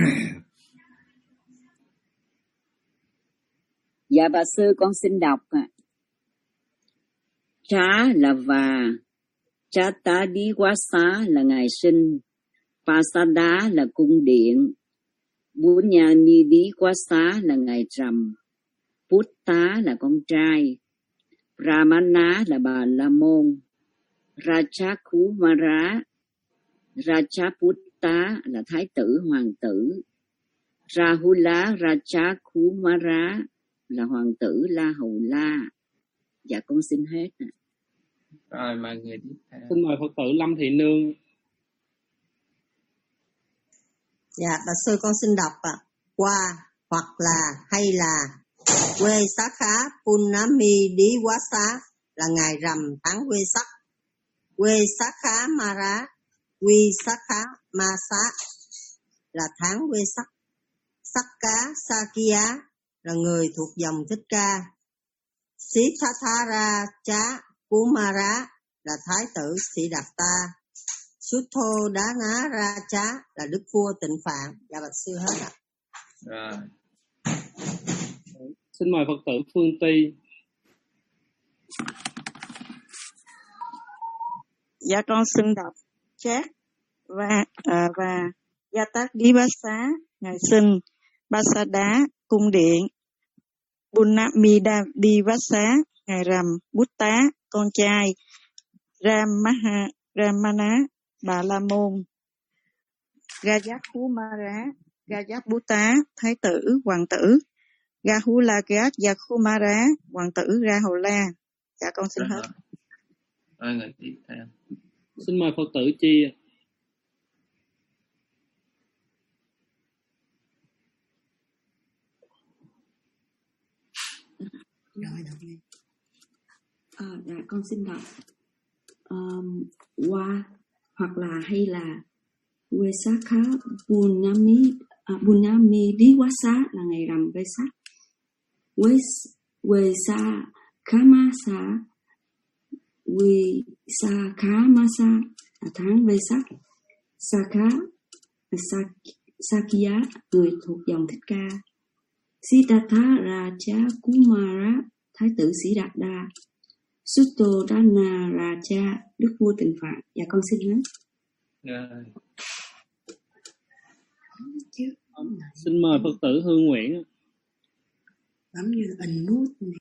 Dạ bà sư con xin đọc ạ. Trá là và, Chata đi quá xá là ngày sinh, Pasada là cung điện, Bunyani đi quá xá là ngày rằm, Putta là con trai, Brahmana là bà La Môn, Rajakumara, Rajaputta là thái tử hoàng tử, Rahula Rajakumara là hoàng tử La Hầu La. Dạ con xin hết. Rồi mọi người tiếp theo. Xin mời Phật tử Lâm Thị Nương. Dạ bà sư con xin đọc ạ. Qua hoặc là hay là Vesakha Punami Divasa là ngày rằm tháng Vesak. Vesakha Mara, Visakha Masa là tháng Vesak. Sakka Sakya là người thuộc dòng Thích Ca. Siddhartha Raja Kumara là thái tử sĩ Đạt Ta. Sutthodana Raja là đức vua Tịnh Phạn. Dạ bạch sư hết ạ. Rồi. Xin mời Phật tử Phương Ty. Dạ con xin đọc chat và à, và Gia Tác Đi Bá Xá ngày sinh, Pasada cung điện, Bunamida Đi Bá Xá ngày rằm, Bút Tá con trai, Ramaha Ramana bà La Môn, Rajakumara Rajaputta, thái tử, hoàng tử. Rahulagat Yakumara, hoàng tử Rahula. Dạ con xin hết. Rồi, người tiếp theo. Xin mời Phật tử Chi. Rồi, đọc đi. À, dạ, con xin đọc. Um, qua hoặc là hay là Vesakha Bunami à, Bunami Diwasa là ngày rằm Vesak. Vesakhamasa Vesakhamasa là tháng Vesak. Sakha Sakya người thuộc dòng Thích Ca. Siddhartha Raja Kumara thái tử Sĩ Đạt Đa. Suttodana Raja đức vua Tịnh Phạn. Dạ con xin hết. Rồi. Xin mời Phật tử Hương Nguyễn. Bấm như ẩn nút này.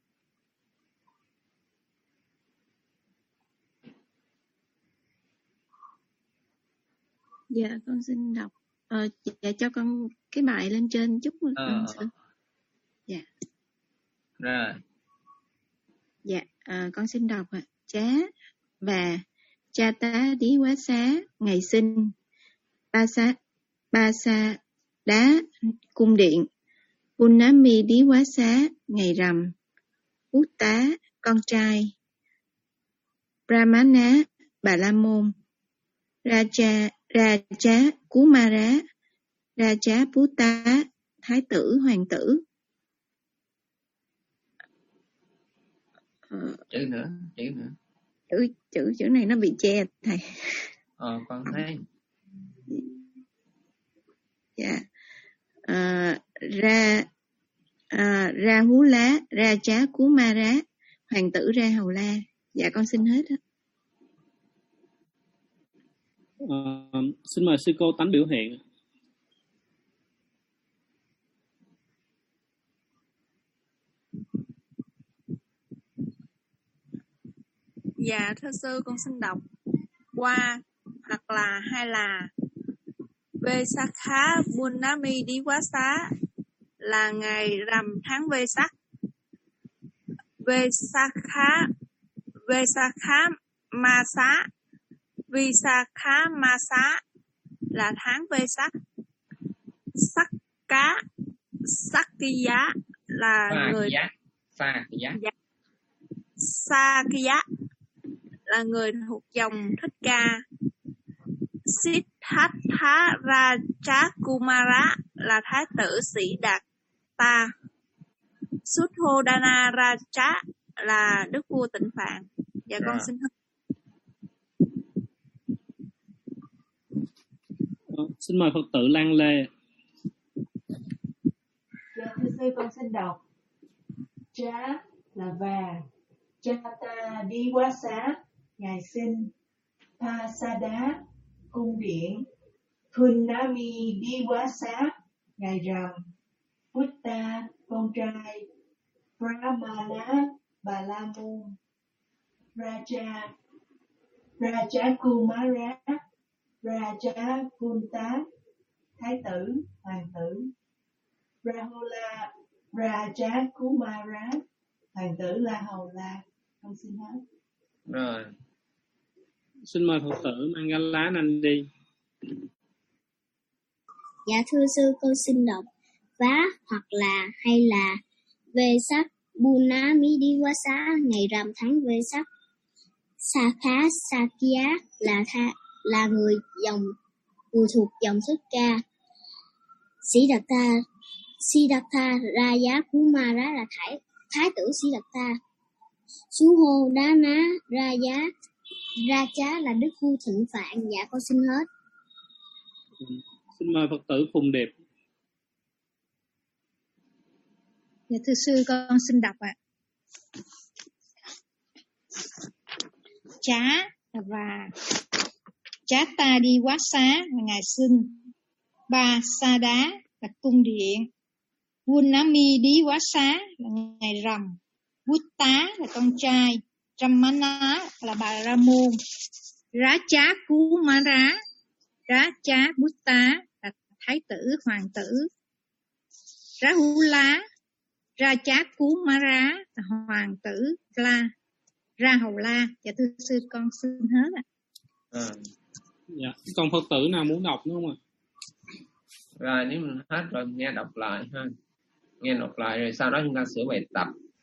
Dạ con xin đọc. Ờ, dạ cho con cái bài lên trên chút. Ờ. Dạ. Rồi. Dạ, à, con xin đọc ạ. Chá và cha tá đí quá xá ngày sinh. Ba sa ba sa đá cung điện. Punami đí quá xá ngày rằm. Út tá con trai. Brahmana Bà La Môn. Raja Raja Kumara Raja Putta thái tử hoàng tử. Ờ, chữ nữa chữ nữa chữ chữ chữ này nó bị che thầy. Ờ con thấy. Dạ. À, ra à, ra hú lá ra chá cú ma rá hoàng tử ra hầu la. Dạ con xin hết á. À, xin mời sư cô tánh biểu hiện. Dạ thưa sư con xin đọc. Qua hoặc là hay là Vesakha Bunami Diwasa là ngày rằm tháng Vesak. Vesakha Vesakha Masa Visakha Masa là tháng Vesak. Sakka Sakya là Sa người giá. Sa giá. Sakya là người thuộc dòng Thích Ca. Siddhartha Raja Kumara là thái tử Sĩ Đạt Ta. Suttodana Raja là đức vua Tịnh Phạn. Dạ con xin hết. Ờ, xin mời Phật tử Lan Lê. Dạ thưa sư con xin đọc. Chá là và. Chata đi quá xá ngày sinh. Pasada cung điện. Punami đi quá xá ngày rằm. Buddha con trai. Brahmana Bà La Môn. Raja Raja Kumara Raja Punta thái tử hoàng tử. Rahula Raja Kumara hoàng tử La Hầu La. Con xin hết. Rồi. Xin mời Phật tử Mangala Nandi. Dạ thưa sư con xin đọc. Vá hoặc là hay là Vesak Bunami Diwasa ngày rằm tháng Vesak. Sakha Sakya là tha, là người dòng người thuộc dòng Thích Ca. Siddhartha Siddhartha Raja Kumara là thái thái tử Siddhartha. Suttodana Raja Raja là đức vua Thịnh Phạn. Dạ con xin hết. Xin mời Phật tử Phùng Điệp. Dạ thưa sư con xin đọc ạ. Chá và chá ta đi quá xá là ngày sinh. Ba sa đá là cung điện. Punami đi quá xá là ngày rằm. Buddha là con trai. Ramana là Bà La Môn. Raja Kumara Raja Buddha là thái tử hoàng tử. Rahula, Rajakumara là hoàng tử La, Ra Hầu La. Dạ thưa sư con xin hết ạ. À. Dạ, còn Phật tử nào muốn đọc nữa không ạ? Rồi nếu mình hết rồi nghe đọc lại ha. Nghe đọc lại rồi sau đó chúng ta sửa bài tập.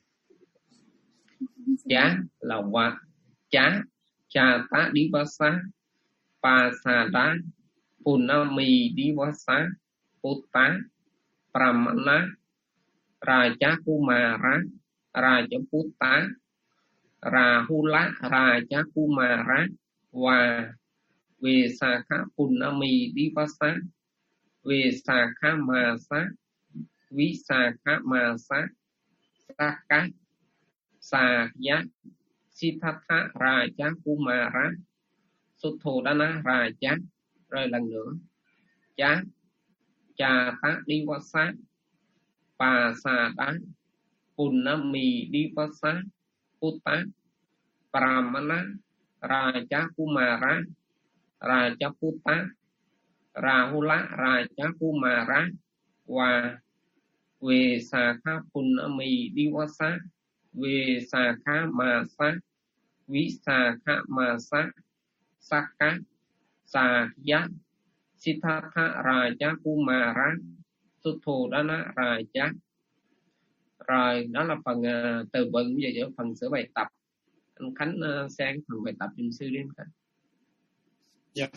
Chá là hoa, chá, cha tá đi vá xá, pa sa đá, punami đi vá xá, putta, pramana, raja kumara, raja putta, rahula, raja kumara, và về sa khá punami đi vá xá, về sa khá ma xá, vi sa khá ma xá, sa cá, sa giá, Siddhartha Raja Kumara, Sutthodana Raja. Rồi lần nữa, chá, cha tá đi vá xá, pa sa đá, punami đi vá xá, putta, pramana, Raja Kumara, Raja Putta, Rahula, Raja Kumara, và về sa khá punami đi vá xá, về sa khá ma xá, vi sa khá ma xá, sa cá, sa giá, Siddhartha Raja Kumara, Sutthodana Raja. Rồi đó là phần uh, từ vựng. Bây giờ phần sửa bài tập. Anh Khánh uh, sang phần bài tập trình sư đi em Khánh. Dạ.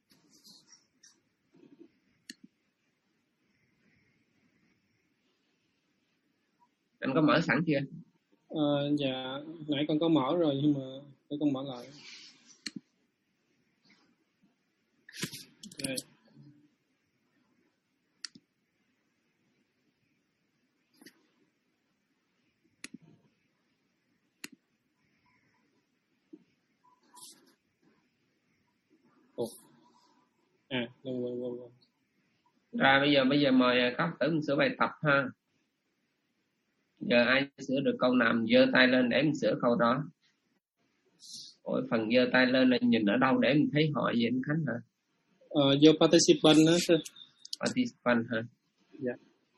Anh có mở sẵn chưa? À, dạ, nãy con có mở rồi nhưng mà để con mở lại. Đây. Ồ. À, quên quên quên quên. Rồi bây giờ bây giờ mời các tử mình sửa bài tập ha. Giờ ai sửa được câu nào giơ tay lên để mình sửa câu đó. Ôi phần giơ tay lên là nhìn ở đâu để mình thấy họ vậy anh Khánh hả? Ờ, vô participant đó sư. Participant hả? Dạ.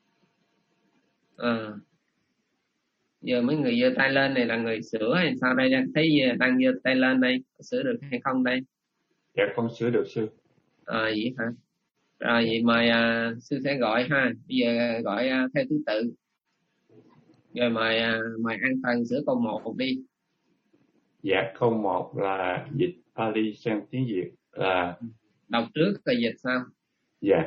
Ờ. Giờ mấy người giơ tay lên này là người sửa hay sao đây? Thấy đang giơ tay lên đây, sửa được hay không đây? Dạ con sửa được sư. Ờ vậy hả? Rồi vậy mời uh, sư sẽ gọi ha. Bây giờ gọi uh, theo thứ tự. Rồi mời uh, mời An Thần sửa câu một đi. Dạ câu một là dịch Pali sang tiếng Việt là đọc trước rồi dịch sao? Dạ.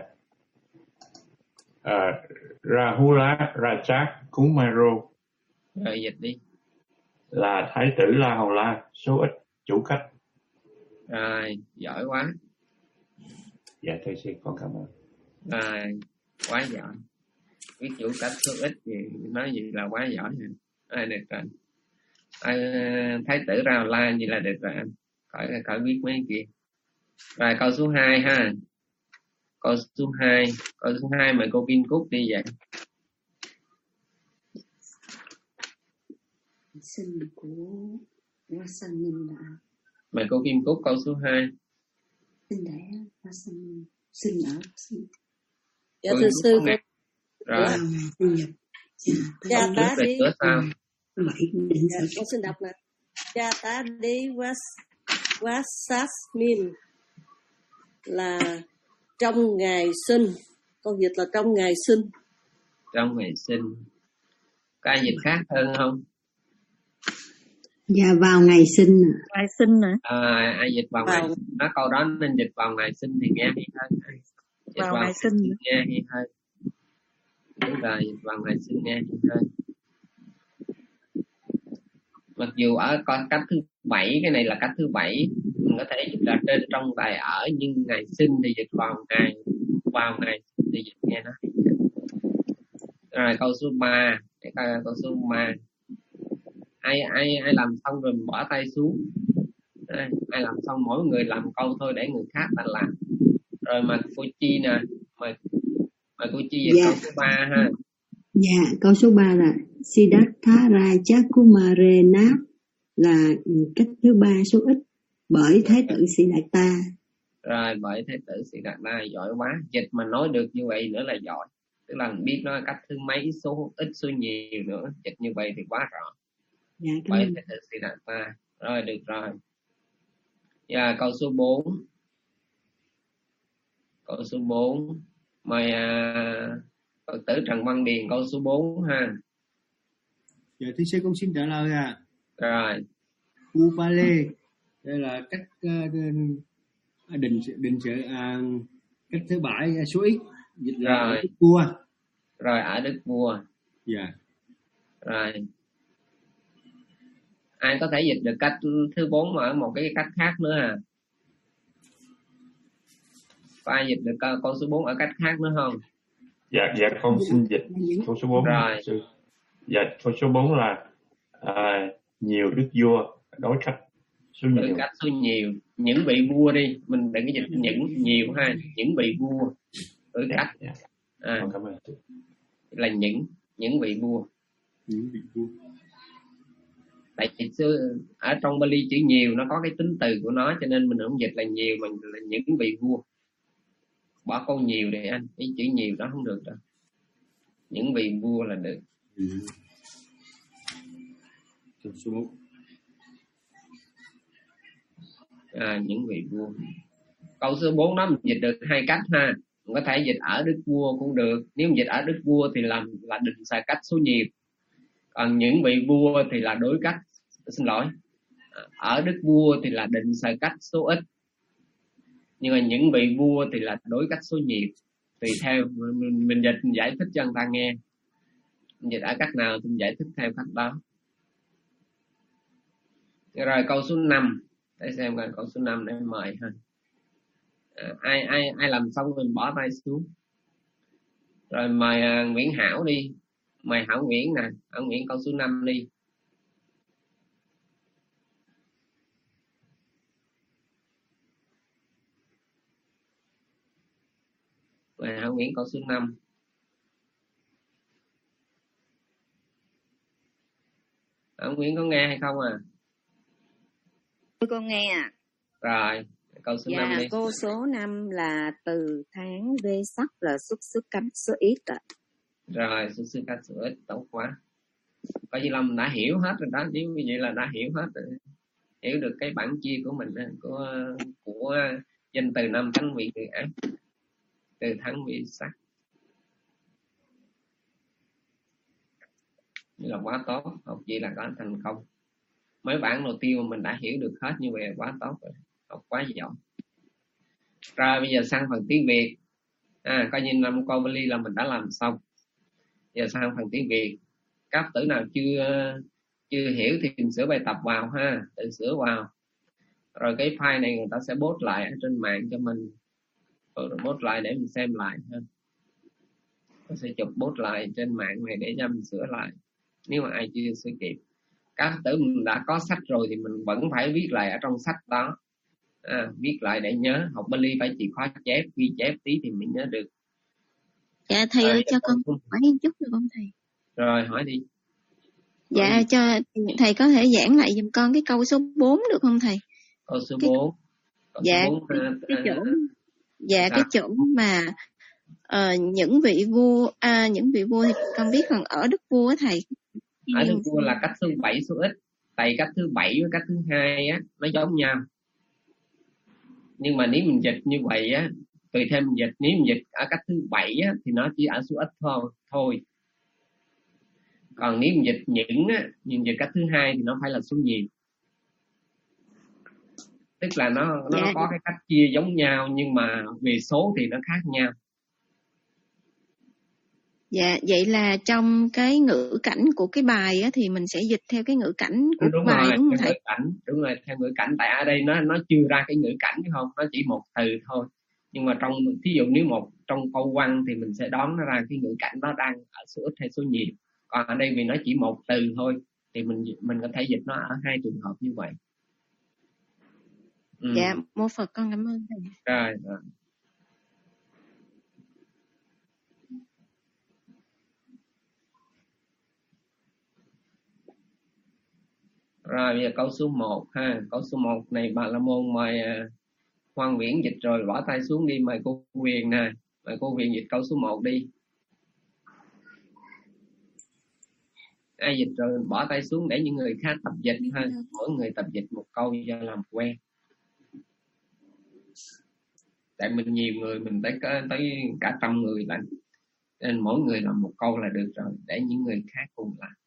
Uh, Rahula Raja Kumaro. Rồi dịch đi. Là thái tử La Hầu La, số ít, chủ khách. Rồi, giỏi quá. Dạ thưa sư, con cảm ơn. Rồi, quá giỏi. Biết chủ cách số ít thì nói gì là quá giỏi rồi. Ai được rồi. À, thái tử La Hầu La gì là được rồi anh. Khỏi khỏi biết mấy kia. Rồi câu số hai ha. Câu số hai, câu số hai mời cô Kim Cúc đi vậy. Sinh của Rasanin đã. Mời cô Kim Cúc câu số hai. Sinh đẻ Rasanin, sinh ở. Dạ thưa sư. Rồi. Cha tá đi. Sao? Dạ, con xin đọc nè. Cha tá đi Wasasmin là trong ngày sinh. Con dịch là trong ngày sinh. Trong ngày sinh. Có ai dịch khác hơn không? Dạ vào ngày sinh. Ngày sinh nè. À, ai dịch vào, vào ngày sinh. Nói câu đó nên dịch vào ngày sinh thì nghe hay hơn. Dịch vào, vào ngày sinh sinh nghe hay hơn. Đúng rồi, dịch vào ngày sinh nghe hay hơn. Mặc dù ở con cách thứ bảy, cái này là cách thứ bảy, mình có thể dịch là trên trong tại ở, nhưng ngày sinh thì dịch vào ngày, vào ngày thì dịch nghe nó. Rồi câu số ba, để coi câu số ba. Ai ai ai làm xong rồi mình bỏ tay xuống. Ai, ai làm xong mỗi người làm câu thôi để người khác ta làm. Rồi mà cô Chi nè, mời mời cô Chi về dạ. Câu số ba ha. Dạ, câu số ba là Siddhartha Rajakumarena là cách thứ ba số ít bởi thái tử Siddhartha. Rồi bởi Thế tử Siddhartha giỏi quá, dịch mà nói được như vậy nữa là giỏi, tức là biết nói cách thứ mấy, số ít số nhiều nữa, dịch như vậy thì quá rõ. Dạ, Bởi Thế tử Siddhartha. Rồi được rồi. Và câu số bốn. Câu số bốn. Mời à, Phật tử Trần Văn Điền câu số bốn ha. Dạ thưa sư con xin trả lời à. Rồi. Upale đây là cách uh, định định sự à, cách thứ bảy số ít, dịch là ở Đức Vua. Rồi ở Đức Vua. Dạ. Rồi. Ai có thể dịch được cách thứ bốn mà ở một cái cách khác nữa à? Có ai dịch được câu, câu số bốn ở cách khác nữa không? Dạ, dạ con xin dịch câu số bốn. Rồi. Dạ, câu số bốn là à, nhiều đức vua, đối cách số đối nhiều. cách số nhiều, những vị vua đi, mình đừng có dịch những nhiều ha, những vị vua đối cách. Dạ, dạ. À, cảm ơn. là những những vị vua. Những vị vua. Tại vì ở trong Bali chữ nhiều nó có cái tính từ của nó, cho nên mình không dịch là nhiều, mình là những vị vua. Bỏ câu nhiều để anh, cái chữ nhiều đó không được đâu. Những vị vua là được. Ừ. Số bốn. À, những vị vua. Câu số bốn đó mình dịch được hai cách ha. Mình có thể dịch ở đức vua cũng được. Nếu mình dịch ở đức vua thì làm là định xài cách số nhiều. Còn những vị vua thì là đối cách, xin lỗi, ở đức vua thì là định xài cách số ít, nhưng mà những vị vua thì là đối cách số nhiều. Tùy theo mình, mình dịch mình giải thích cho người ta nghe, mình dịch ở cách nào thì mình giải thích theo cách đó. Rồi câu số năm, để xem coi câu số năm để mời ha. À, ai ai ai làm xong mình bỏ tay xuống. Rồi mời uh, Nguyễn Hảo đi. Mời Hảo Nguyễn nè, Hảo Nguyễn câu số năm đi. Mời Hảo Nguyễn câu số năm. Hảo Nguyễn có nghe hay không à? Tôi con nghe à. Rồi, câu số dạ, năm đi. Câu số năm là từ tháng Vê sắc là xuất xứ cách số ít ạ. À. Rồi, xuất xứ cách số ít, tốt quá. Coi như là mình đã hiểu hết rồi đó, nếu như vậy là đã hiểu hết rồi. Hiểu được cái bản chia của mình, của của danh từ năm thánh vị người ác, từ thắng vị sắc. Như là quá tốt, học gì là có thành công. Mấy bản đầu tiên mà mình đã hiểu được hết như vậy là quá tốt rồi, học quá giỏi. Rồi bây giờ sang phần tiếng Việt. À, coi như năm câu Bali là mình đã làm xong. Giờ sang phần tiếng Việt. Các tử nào chưa chưa hiểu thì mình sửa bài tập vào ha, tự sửa vào. Rồi cái file này người ta sẽ post lại ở trên mạng cho mình, rồi post lại để mình xem lại ha. Tôi sẽ chụp post lại trên mạng này để cho mình sửa lại nếu mà ai chưa sửa kịp. Các tử mình đã có sách rồi thì mình vẫn phải viết lại ở trong sách đó, à, viết lại để nhớ. Học Bali phải chịu khó chép, ghi chép tí thì mình nhớ được. Dạ thầy ơi, cho con hỏi một chút được không thầy? Rồi hỏi đi. Dạ hỏi đi. Cho thầy có thể giảng lại giùm con cái câu số bốn được không thầy? Câu số cái... bốn. Câu dạ số bốn, cái, à, cái chỗ dạ à. à. cái chỗ mà uh, những vị vua à, những vị vua thì con biết còn ở đức vua á thầy. Ở đức vua là cách thứ bảy số ít. Tại cách thứ bảy với cách thứ hai á nó giống nhau. Nhưng mà nếu mình dịch như vậy á, tùy theo mình dịch, nếu mình dịch ở cách thứ bảy á thì nó chỉ ở số ít thôi thôi. Còn nếu mình dịch những á, mình dịch cách thứ hai thì nó phải là số nhiều. Tức là nó nó dạ. có cái cách chia giống nhau nhưng mà về số thì nó khác nhau. Dạ, vậy là trong cái ngữ cảnh của cái bài á, thì mình sẽ dịch theo cái ngữ cảnh của đúng bài rồi, đúng không thầy? Ngữ cảnh, đúng rồi, theo ngữ cảnh. Tại ở đây nó nó chưa ra cái ngữ cảnh phải không? Nó chỉ một từ thôi. Nhưng mà trong thí dụ nếu một trong câu văn thì mình sẽ đoán nó ra cái ngữ cảnh đó đang ở số ít hay số nhiều. Còn ở đây vì nó chỉ một từ thôi thì mình mình có thể dịch nó ở hai trường hợp như vậy. Ừ. Dạ, mô Phật con cảm ơn thầy. Rồi, rồi. Rồi bây giờ câu số một ha, câu số một này Bà La Môn mời Hoàng Viễn dịch rồi bỏ tay xuống đi. Mời cô Huyền nè, mời cô Huyền dịch câu số một đi. Ai dịch rồi bỏ tay xuống để những người khác tập dịch ha. Mỗi người tập dịch một câu cho làm quen. Tại mình nhiều người, mình tới tới cả trăm người lận, nên mỗi người làm một câu là được rồi, để những người khác cùng làm.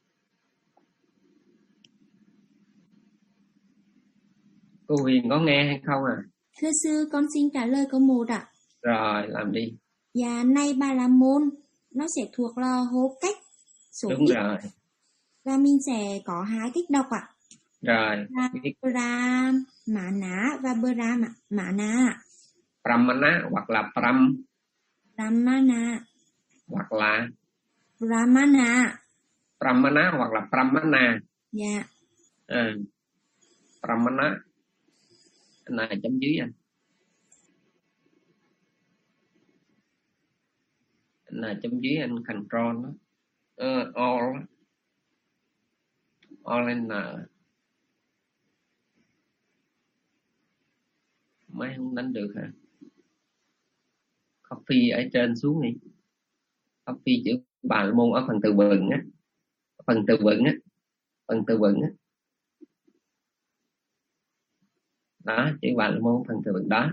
Cô Huyền có nghe hay không à? Thưa sư, con xin trả lời câu một ạ. Rồi, làm đi. Dạ, nay Ba La Môn nó sẽ thuộc là hô cách số Đúng ít. rồi. Và mình sẽ có hai cách đọc ạ. Rồi. Là Pramana và Brahmana. Pramana hoặc là Pram. Pramana. Hoặc là Pramana. Pramana hoặc là Pramana. Dạ. À. Pramana. Anh này chấm dưới anh. Anh này chấm dưới anh control đó. Uh, all. All in là máy không đánh được hả? Copy ở trên xuống đi. Copy chữ Bà La Môn ở phần từ vựng á. Phần từ vựng á. Phần từ vựng á. Đó, chữ Bà La Môn phần từ vựng đó.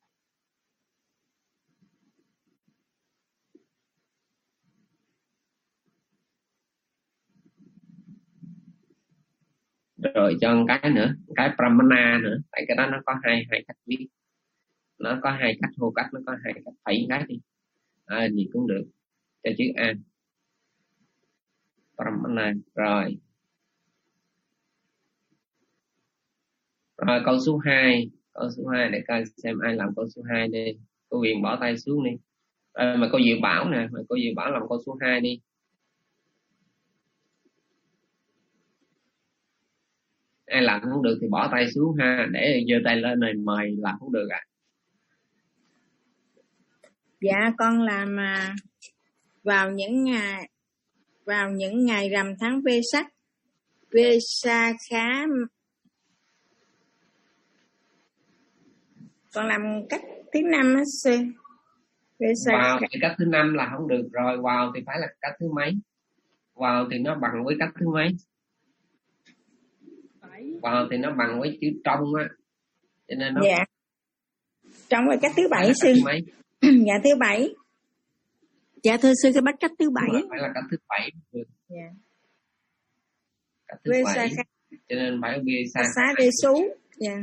Rồi cho một cái nữa, cái Pramana nữa, tại cái đó nó có hai hai cách viết, nó có hai cách hô cách, nó có hai cách phẩy cái đi, à, gì cũng được, cho chữ A. Pramana. Rồi. Rồi câu số hai, câu số hai để coi xem ai làm câu số hai đi. Cô Huyền bỏ tay xuống đi. À, mà cô Diệu Bảo nè, mà cô Diệu Bảo làm câu số hai đi. Ai làm không được thì bỏ tay xuống ha, để giơ tay lên này mời làm không được ạ. À. Dạ con làm à, vào những ngày vào những ngày rằm tháng Vesak, Vesakha. Con làm cách thứ năm á sư. Vào thì cách thứ năm là không được rồi, vào thì phải là cách thứ mấy? Vào thì nó bằng với cách thứ mấy? Vào thì nó bằng với chữ trong á, cho nên nó. Dạ. Trong là cách thứ bảy sư. Dạ thứ bảy. Dạ thưa sư cái bắt cách thứ bảy. Phải là cách thứ bảy. Dạ. Cách thứ bảy. Cho nên phải về xa. Xá đi xuống. Dạ.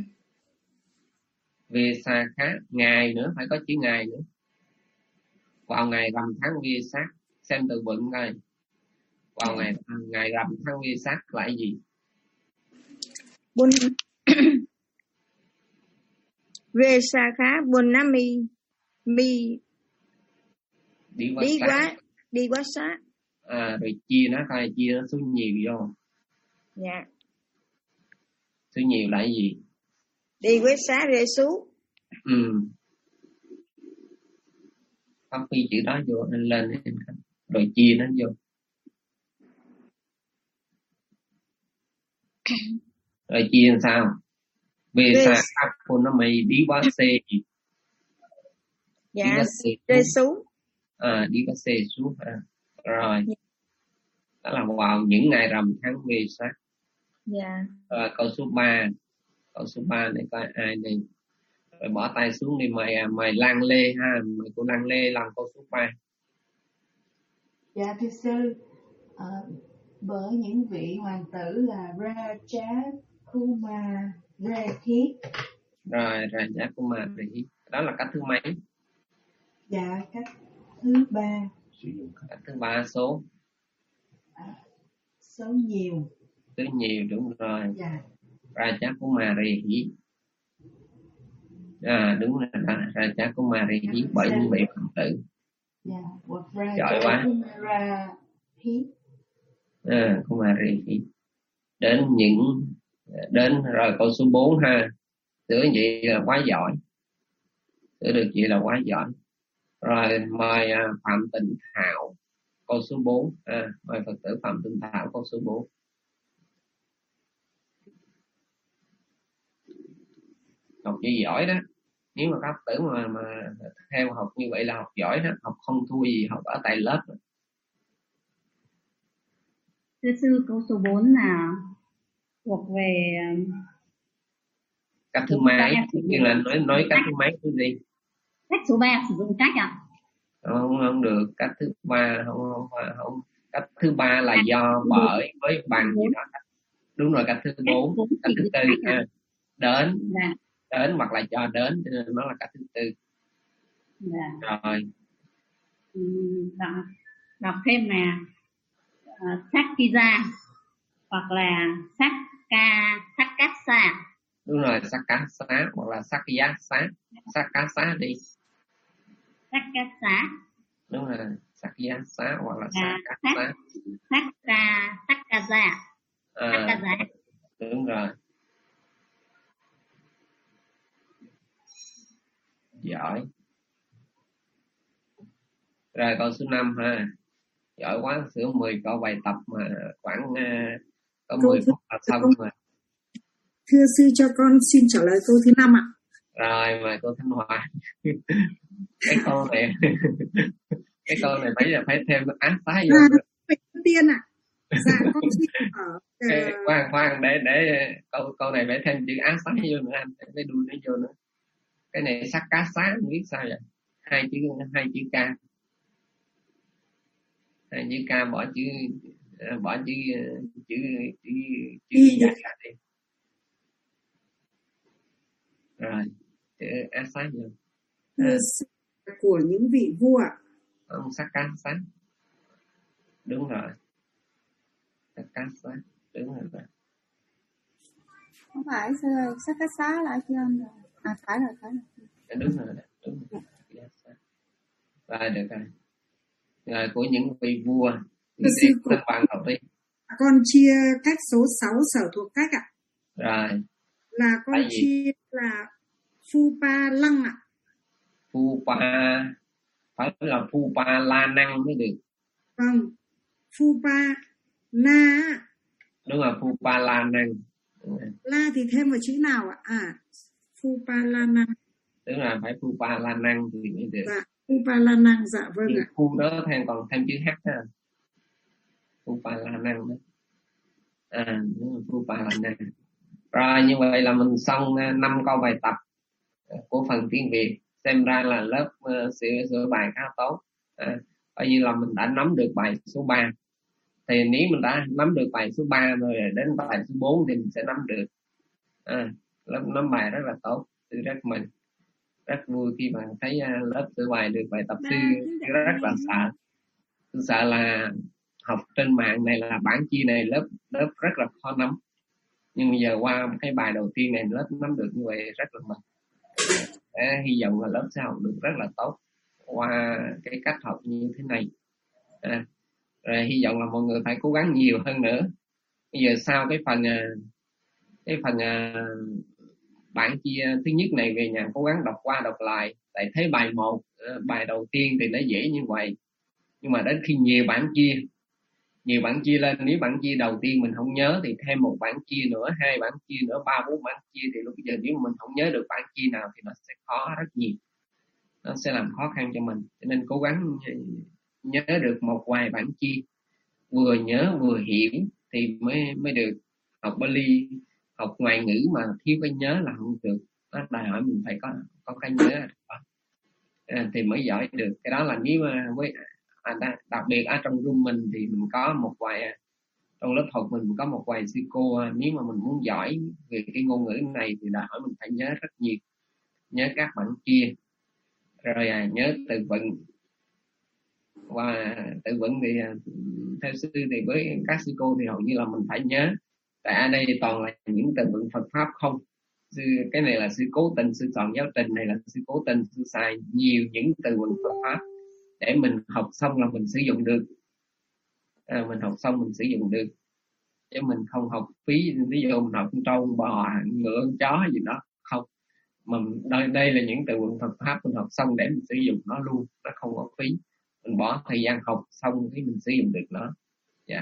Về xa khác, ngày nữa phải có chữ ngày nữa. Vào ngày rằm tháng vi sát, xem từ vựng coi. Vào ngày ngày rằm tháng vi sát là cái gì? Bun Vesakha Bunami mi đi quá đi sát. quá đi quá sát. À, rồi chia nó coi, chia nó số nhiều vô. Dạ. Số nhiều là cái gì? Đi quá sát rê xuống. Ừ. Copy chữ đó vô nên lên rồi chia nó vô. Rồi chia làm sao? Về xa áp cô nó mày đi quá xe. Dạ, rơi xuống. À, đi quá xe xuống. À. Rồi. Dạ. Đó là vào những ngày rằm tháng về sát. Dạ. Rồi câu số ba. Câu số ba để coi ai đây. Rồi bỏ tay xuống đi, mày mày Lan Lê ha, mày cô Lan Lê làm câu số ba. Dạ thưa sư, à, bởi những vị hoàng tử là Raja Kumarihit. Rồi Raja Kumarihit, đó là cách thứ mấy? Dạ cách thứ ba. Cách thứ ba số. À, số nhiều. Số nhiều đúng rồi. Dạ. Raja Kumarihit. À đúng rồi đó, Raja Kumarihit bởi những vị hoàng tử. Dạ, giỏi quá. À, Kumarihit. Đến những đến rồi câu số bốn ha. Sửa vậy là quá giỏi. Sửa được vậy là quá giỏi. Rồi mời à, Phạm Tịnh Thảo câu số bốn. À, mời Phật tử Phạm Tịnh Thảo câu số bốn. Học gì giỏi đó. Nếu mà các Phật tử mà mà theo học như vậy là học giỏi đó, học không thua gì học ở tại lớp. Thưa sư, câu số bốn là thuộc về cách thứ mấy, như là nói nói cách thứ mấy cái gì? Cách số ba sử dụng cách ạ? Không, không được. Cách thứ ba không, không, không. Cách thứ ba là do bởi với bằng gì đó. Đúng rồi, cách thứ bốn. Cách thứ tư ha. Đến, dạ. Đến hoặc là cho đến, cho nên nó là cách thứ tư. Dạ. Rồi. Ừ, đọc, đọc thêm là uh, Sakkiza hoặc là Sakka, Sakkasa. Đúng rồi, Sakkasa hoặc là Sakyasa. Sakkasa đi. Sakkasa. Đúng rồi, Sakyasa hoặc là Sakkasa. Sakka, Sakkasa. Sakkasa. Đúng rồi. Giỏi. Rồi câu số năm ha. Giỏi quá, sửa mười câu bài tập mà khoảng uh, có mười phút là xong rồi. Thưa sư, cho con xin trả lời câu thứ năm ạ. Rồi, mời cô Thanh Hòa. Cái câu này cái câu này phải là phải thêm áp phá vô. À, tiên ạ. Dạ con xin ở uh... khoan khoan để để câu câu này phải thêm chữ áp phá vô nữa anh, phải đuôi nó vô nữa. Cái này sắc cá xá không biết sao vậy. Hai chữ hai chữ K. Hai chữ K bỏ chữ bỏ chữ chữ chữ chữ giải ra đi. Rồi, chữ áp phá vô. À. Của những vị vua. Ông sắc cá xá. Đúng rồi. Sắc cá xá. Đúng rồi. Không phải sư ơi, sắc cá xá là chưa anh rồi. À phải rồi, phải rồi. Đúng rồi, đúng rồi. Rồi được rồi. Rồi của những vị vua. Sư của bằng học đi. Con chia cách số sáu sở thuộc cách ạ. Rồi. Là con Tại chia gì? Là Phu Pa Lăng ạ. Phu Pa phải là Phu Pa La Năng mới được. Vâng. Phu Pa Na. Đúng rồi, Phu Pa La Năng. La thì thêm vào chữ nào ạ? À, Phu Pa La Năng. Đúng là phải Phu Pa La Năng thì mới được. Dạ, Phu Pa La Năng, dạ vâng ạ. Phu đó thêm còn thêm chữ H ha. Phu Pa La Năng đó. À, đúng là Phu Pa La Năng. Rồi như vậy là mình xong năm câu bài tập của phần tiếng Việt. Xem ra là lớp uh, sửa sửa bài khá tốt. À, coi như là mình đã nắm được bài số ba. Thì nếu mình đã nắm được bài số ba rồi đến bài số bốn thì mình sẽ nắm được. À, lớp nắm bài rất là tốt. Tôi rất mình rất vui khi mà thấy uh, lớp sửa bài được bài tập. Sư rất là sợ. Tôi sợ là học trên mạng này là bản chia này lớp lớp rất là khó nắm. Nhưng bây giờ qua cái bài đầu tiên này lớp nắm được như vậy rất là mừng. Để hy vọng là lớp sẽ học được rất là tốt qua cái cách học như thế này. À, rồi hy vọng là mọi người phải cố gắng nhiều hơn nữa. Bây giờ sau cái phần cái phần bản chia thứ nhất này về nhà cố gắng đọc qua đọc lại. Tại thấy bài một, bài đầu tiên thì nó dễ như vậy. Nhưng mà đến khi nhiều bản chia nhiều bản chia lên, nếu bản chia đầu tiên mình không nhớ thì thêm một bản chia nữa, hai bản chia nữa, ba bốn bản chia, thì lúc bây giờ nếu mà mình không nhớ được bản chia nào thì nó sẽ khó rất nhiều, nó sẽ làm khó khăn cho mình. Cho nên cố gắng nhớ được một vài bản chia, vừa nhớ vừa hiểu thì mới mới được. Học Bali, học ngoại ngữ mà thiếu cái nhớ là không được, nó đòi hỏi mình phải có có cái nhớ à, thì mới giỏi được. Cái đó là nếu mà với À, đặc biệt ở trong room mình thì mình có một vài, trong lớp học mình có một vài sư cô, nếu mà mình muốn giỏi về cái ngôn ngữ này thì đòi hỏi mình phải nhớ rất nhiều, nhớ các bản chia, rồi à, nhớ từ vựng. Và từ vựng thì theo sư thì với các sư cô thì hầu như là mình phải nhớ, tại ở đây toàn là những từ vựng Phật pháp không. Sư, cái này là sư cố tình, sư soạn giáo trình này là sư cố tình sư xài nhiều những từ vựng Phật pháp để mình học xong là mình sử dụng được. À, mình học xong mình sử dụng được, chứ mình không học phí. Ví dụ mình học con trâu, con bò, ngựa, con chó gì đó không, mà đây, đây là những từ vựng Phật pháp mình học xong để mình sử dụng nó luôn, nó không có phí. Mình bỏ thời gian học xong thì mình sử dụng được nó. Yeah.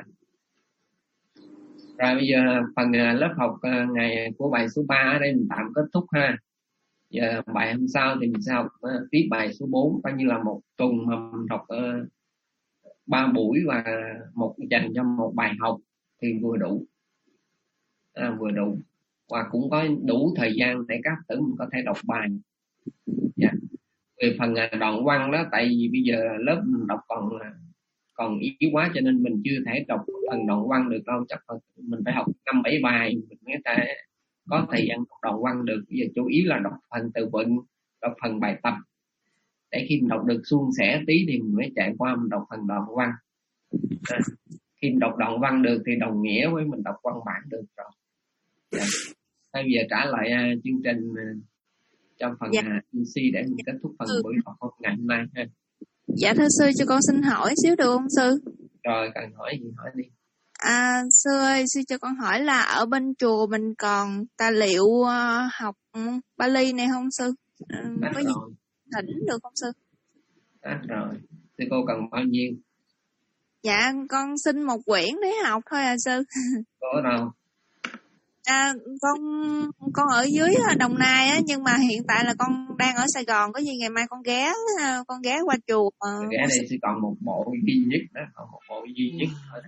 Rồi bây giờ phần lớp học ngày của bài số ba ở đây mình tạm kết thúc ha. Giờ bài hôm sau thì mình sẽ học uh, tiếp bài số bốn, coi như là một tuần mà mình học uh, ba buổi và một dành cho một bài học thì vừa đủ, à, vừa đủ và cũng có đủ thời gian để các tử mình có thể đọc bài. Yeah. Về phần uh, đoạn văn đó, tại vì bây giờ lớp mình đọc còn uh, còn yếu quá cho nên mình chưa thể đọc phần đoạn văn được đâu, chắc mình phải học năm bảy bài mình mới thể có thời gian đọc đoạn văn được. Bây giờ chủ yếu là đọc phần từ vựng, đọc phần bài tập, để khi mình đọc được suôn sẻ tí thì mình mới chạy qua mình đọc phần đoạn văn. À, khi mình đọc đoạn văn được thì đồng nghĩa với mình đọc văn bản được rồi. Yeah. Bây giờ trả lại uh, chương trình uh, trong phần dạ. uh, i xê để mình kết thúc phần ừ. buổi học ngày hôm nay ha. Dạ thưa sư, cho con xin hỏi xíu được không sư? Rồi, cần hỏi gì hỏi đi. À, sư ơi, sư cho con hỏi là ở bên chùa mình còn tài liệu uh, học um, Bali này không sư? Uh, có gì thỉnh được không sư? Hết rồi. Sư cô cần bao nhiêu? Dạ, con xin một quyển để học thôi à sư. Cô ở đâu? À, con con ở dưới Đồng Nai á, nhưng mà hiện tại là con đang ở Sài Gòn. Có gì ngày mai con ghé con ghé qua chùa. Uh, ghé đây sẽ còn một bộ duy nhất đó, còn một bộ duy nhất thôi.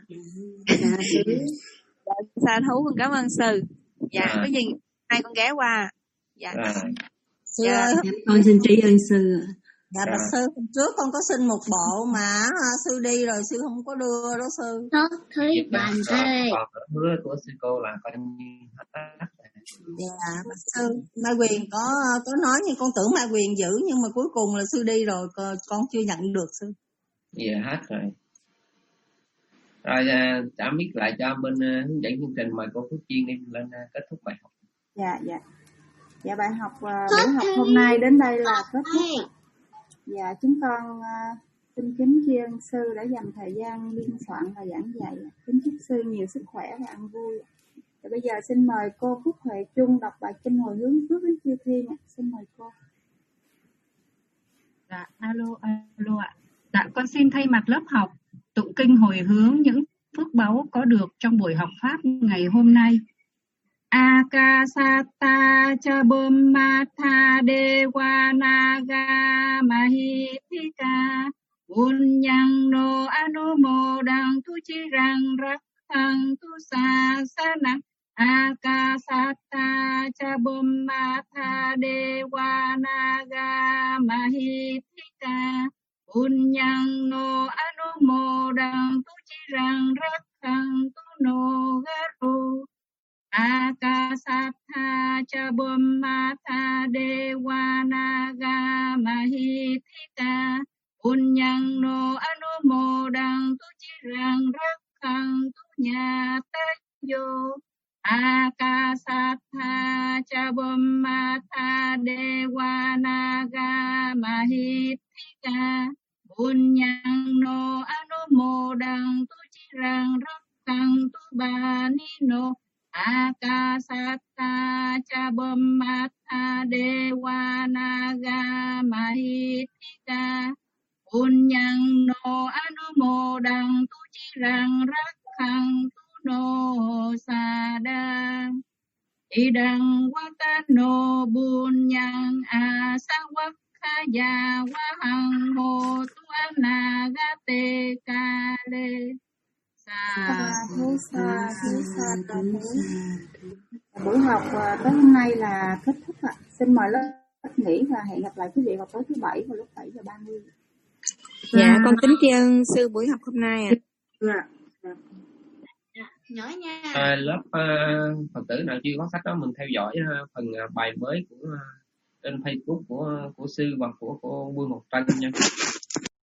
Dạ, sa thú, con cảm ơn sư. Dạ, à. có gì mai con ghé qua. Dạ. À. Sư dạ. ơi, con xin tri ân sư. Dạ bạch sư, hôm trước con có xin một bộ mà sư đi rồi sư không có đưa đó sư. Nó thấy bàn thế. Còn hứa của sư cô là coi như hết. Dạ bạch sư, Mai Quyền có có nói nhưng con tưởng Mai Quyền giữ, nhưng mà cuối cùng là sư đi rồi, con chưa nhận được sư. Dạ hết rồi. Rồi trả mic lại cho bên uh, hướng dẫn chương trình, mời cô Phước Chiên em lên uh, kết thúc bài học. Dạ dạ. Dạ bài học uh, buổi học hôm nay đến đây là kết thúc. Dạ chúng con uh, xin kính tri ân sư đã dành thời gian biên soạn và giảng dạy. Kính chúc sư nhiều sức khỏe và an vui. Và bây giờ xin mời cô Phúc Huệ Trung đọc bài kinh hồi hướng phước đến chư thiên. Xin mời cô. Dạ, alo, alo ạ. Dạ, con xin thay mặt lớp học tụng kinh hồi hướng những phước báu có được trong buổi học pháp ngày hôm nay. Akasata Chabommatha Devanaga Mahithika Unyang no Anumodang Tuchirang Rakhang Tusasanang Akasata Chabommatha Devanaga Mahithika Unyang no Anumodang Tuchirang Rakhang Tunogaru Akasatha Chabommatha Devanaga Mahithika Unyang no Anumodang Tuchirang Rakhang Tunyatayo Akasatha Chabommatha Devanaga Mahithika Unyang no Anumodang Tuchirang Rakhang Tubanino Akasatha Chabommatha Devanaga Mahithika Unyang no Anumodang Tuchirang Rakhang Tuno Sadang Idang Watano Bunyang Asawakkhaya Wahang Ho Tuanagate Kale. Sa thú sa thú sa thú. Buổi học tới hôm nay là kết thúc ạ. Xin mời lớp nghỉ và hẹn gặp lại quý vị vào tối thứ bảy vào lúc bảy giờ ba mươi. Dạ, con kính tri ân sư buổi học hôm nay ạ. Dạ. Nhớ nha. À, lớp uh, Phật tử nào chưa có sách đó mình theo dõi uh, phần uh, bài mới của uh, trên Facebook của của sư và của cô Vương Ngọc Trân nha.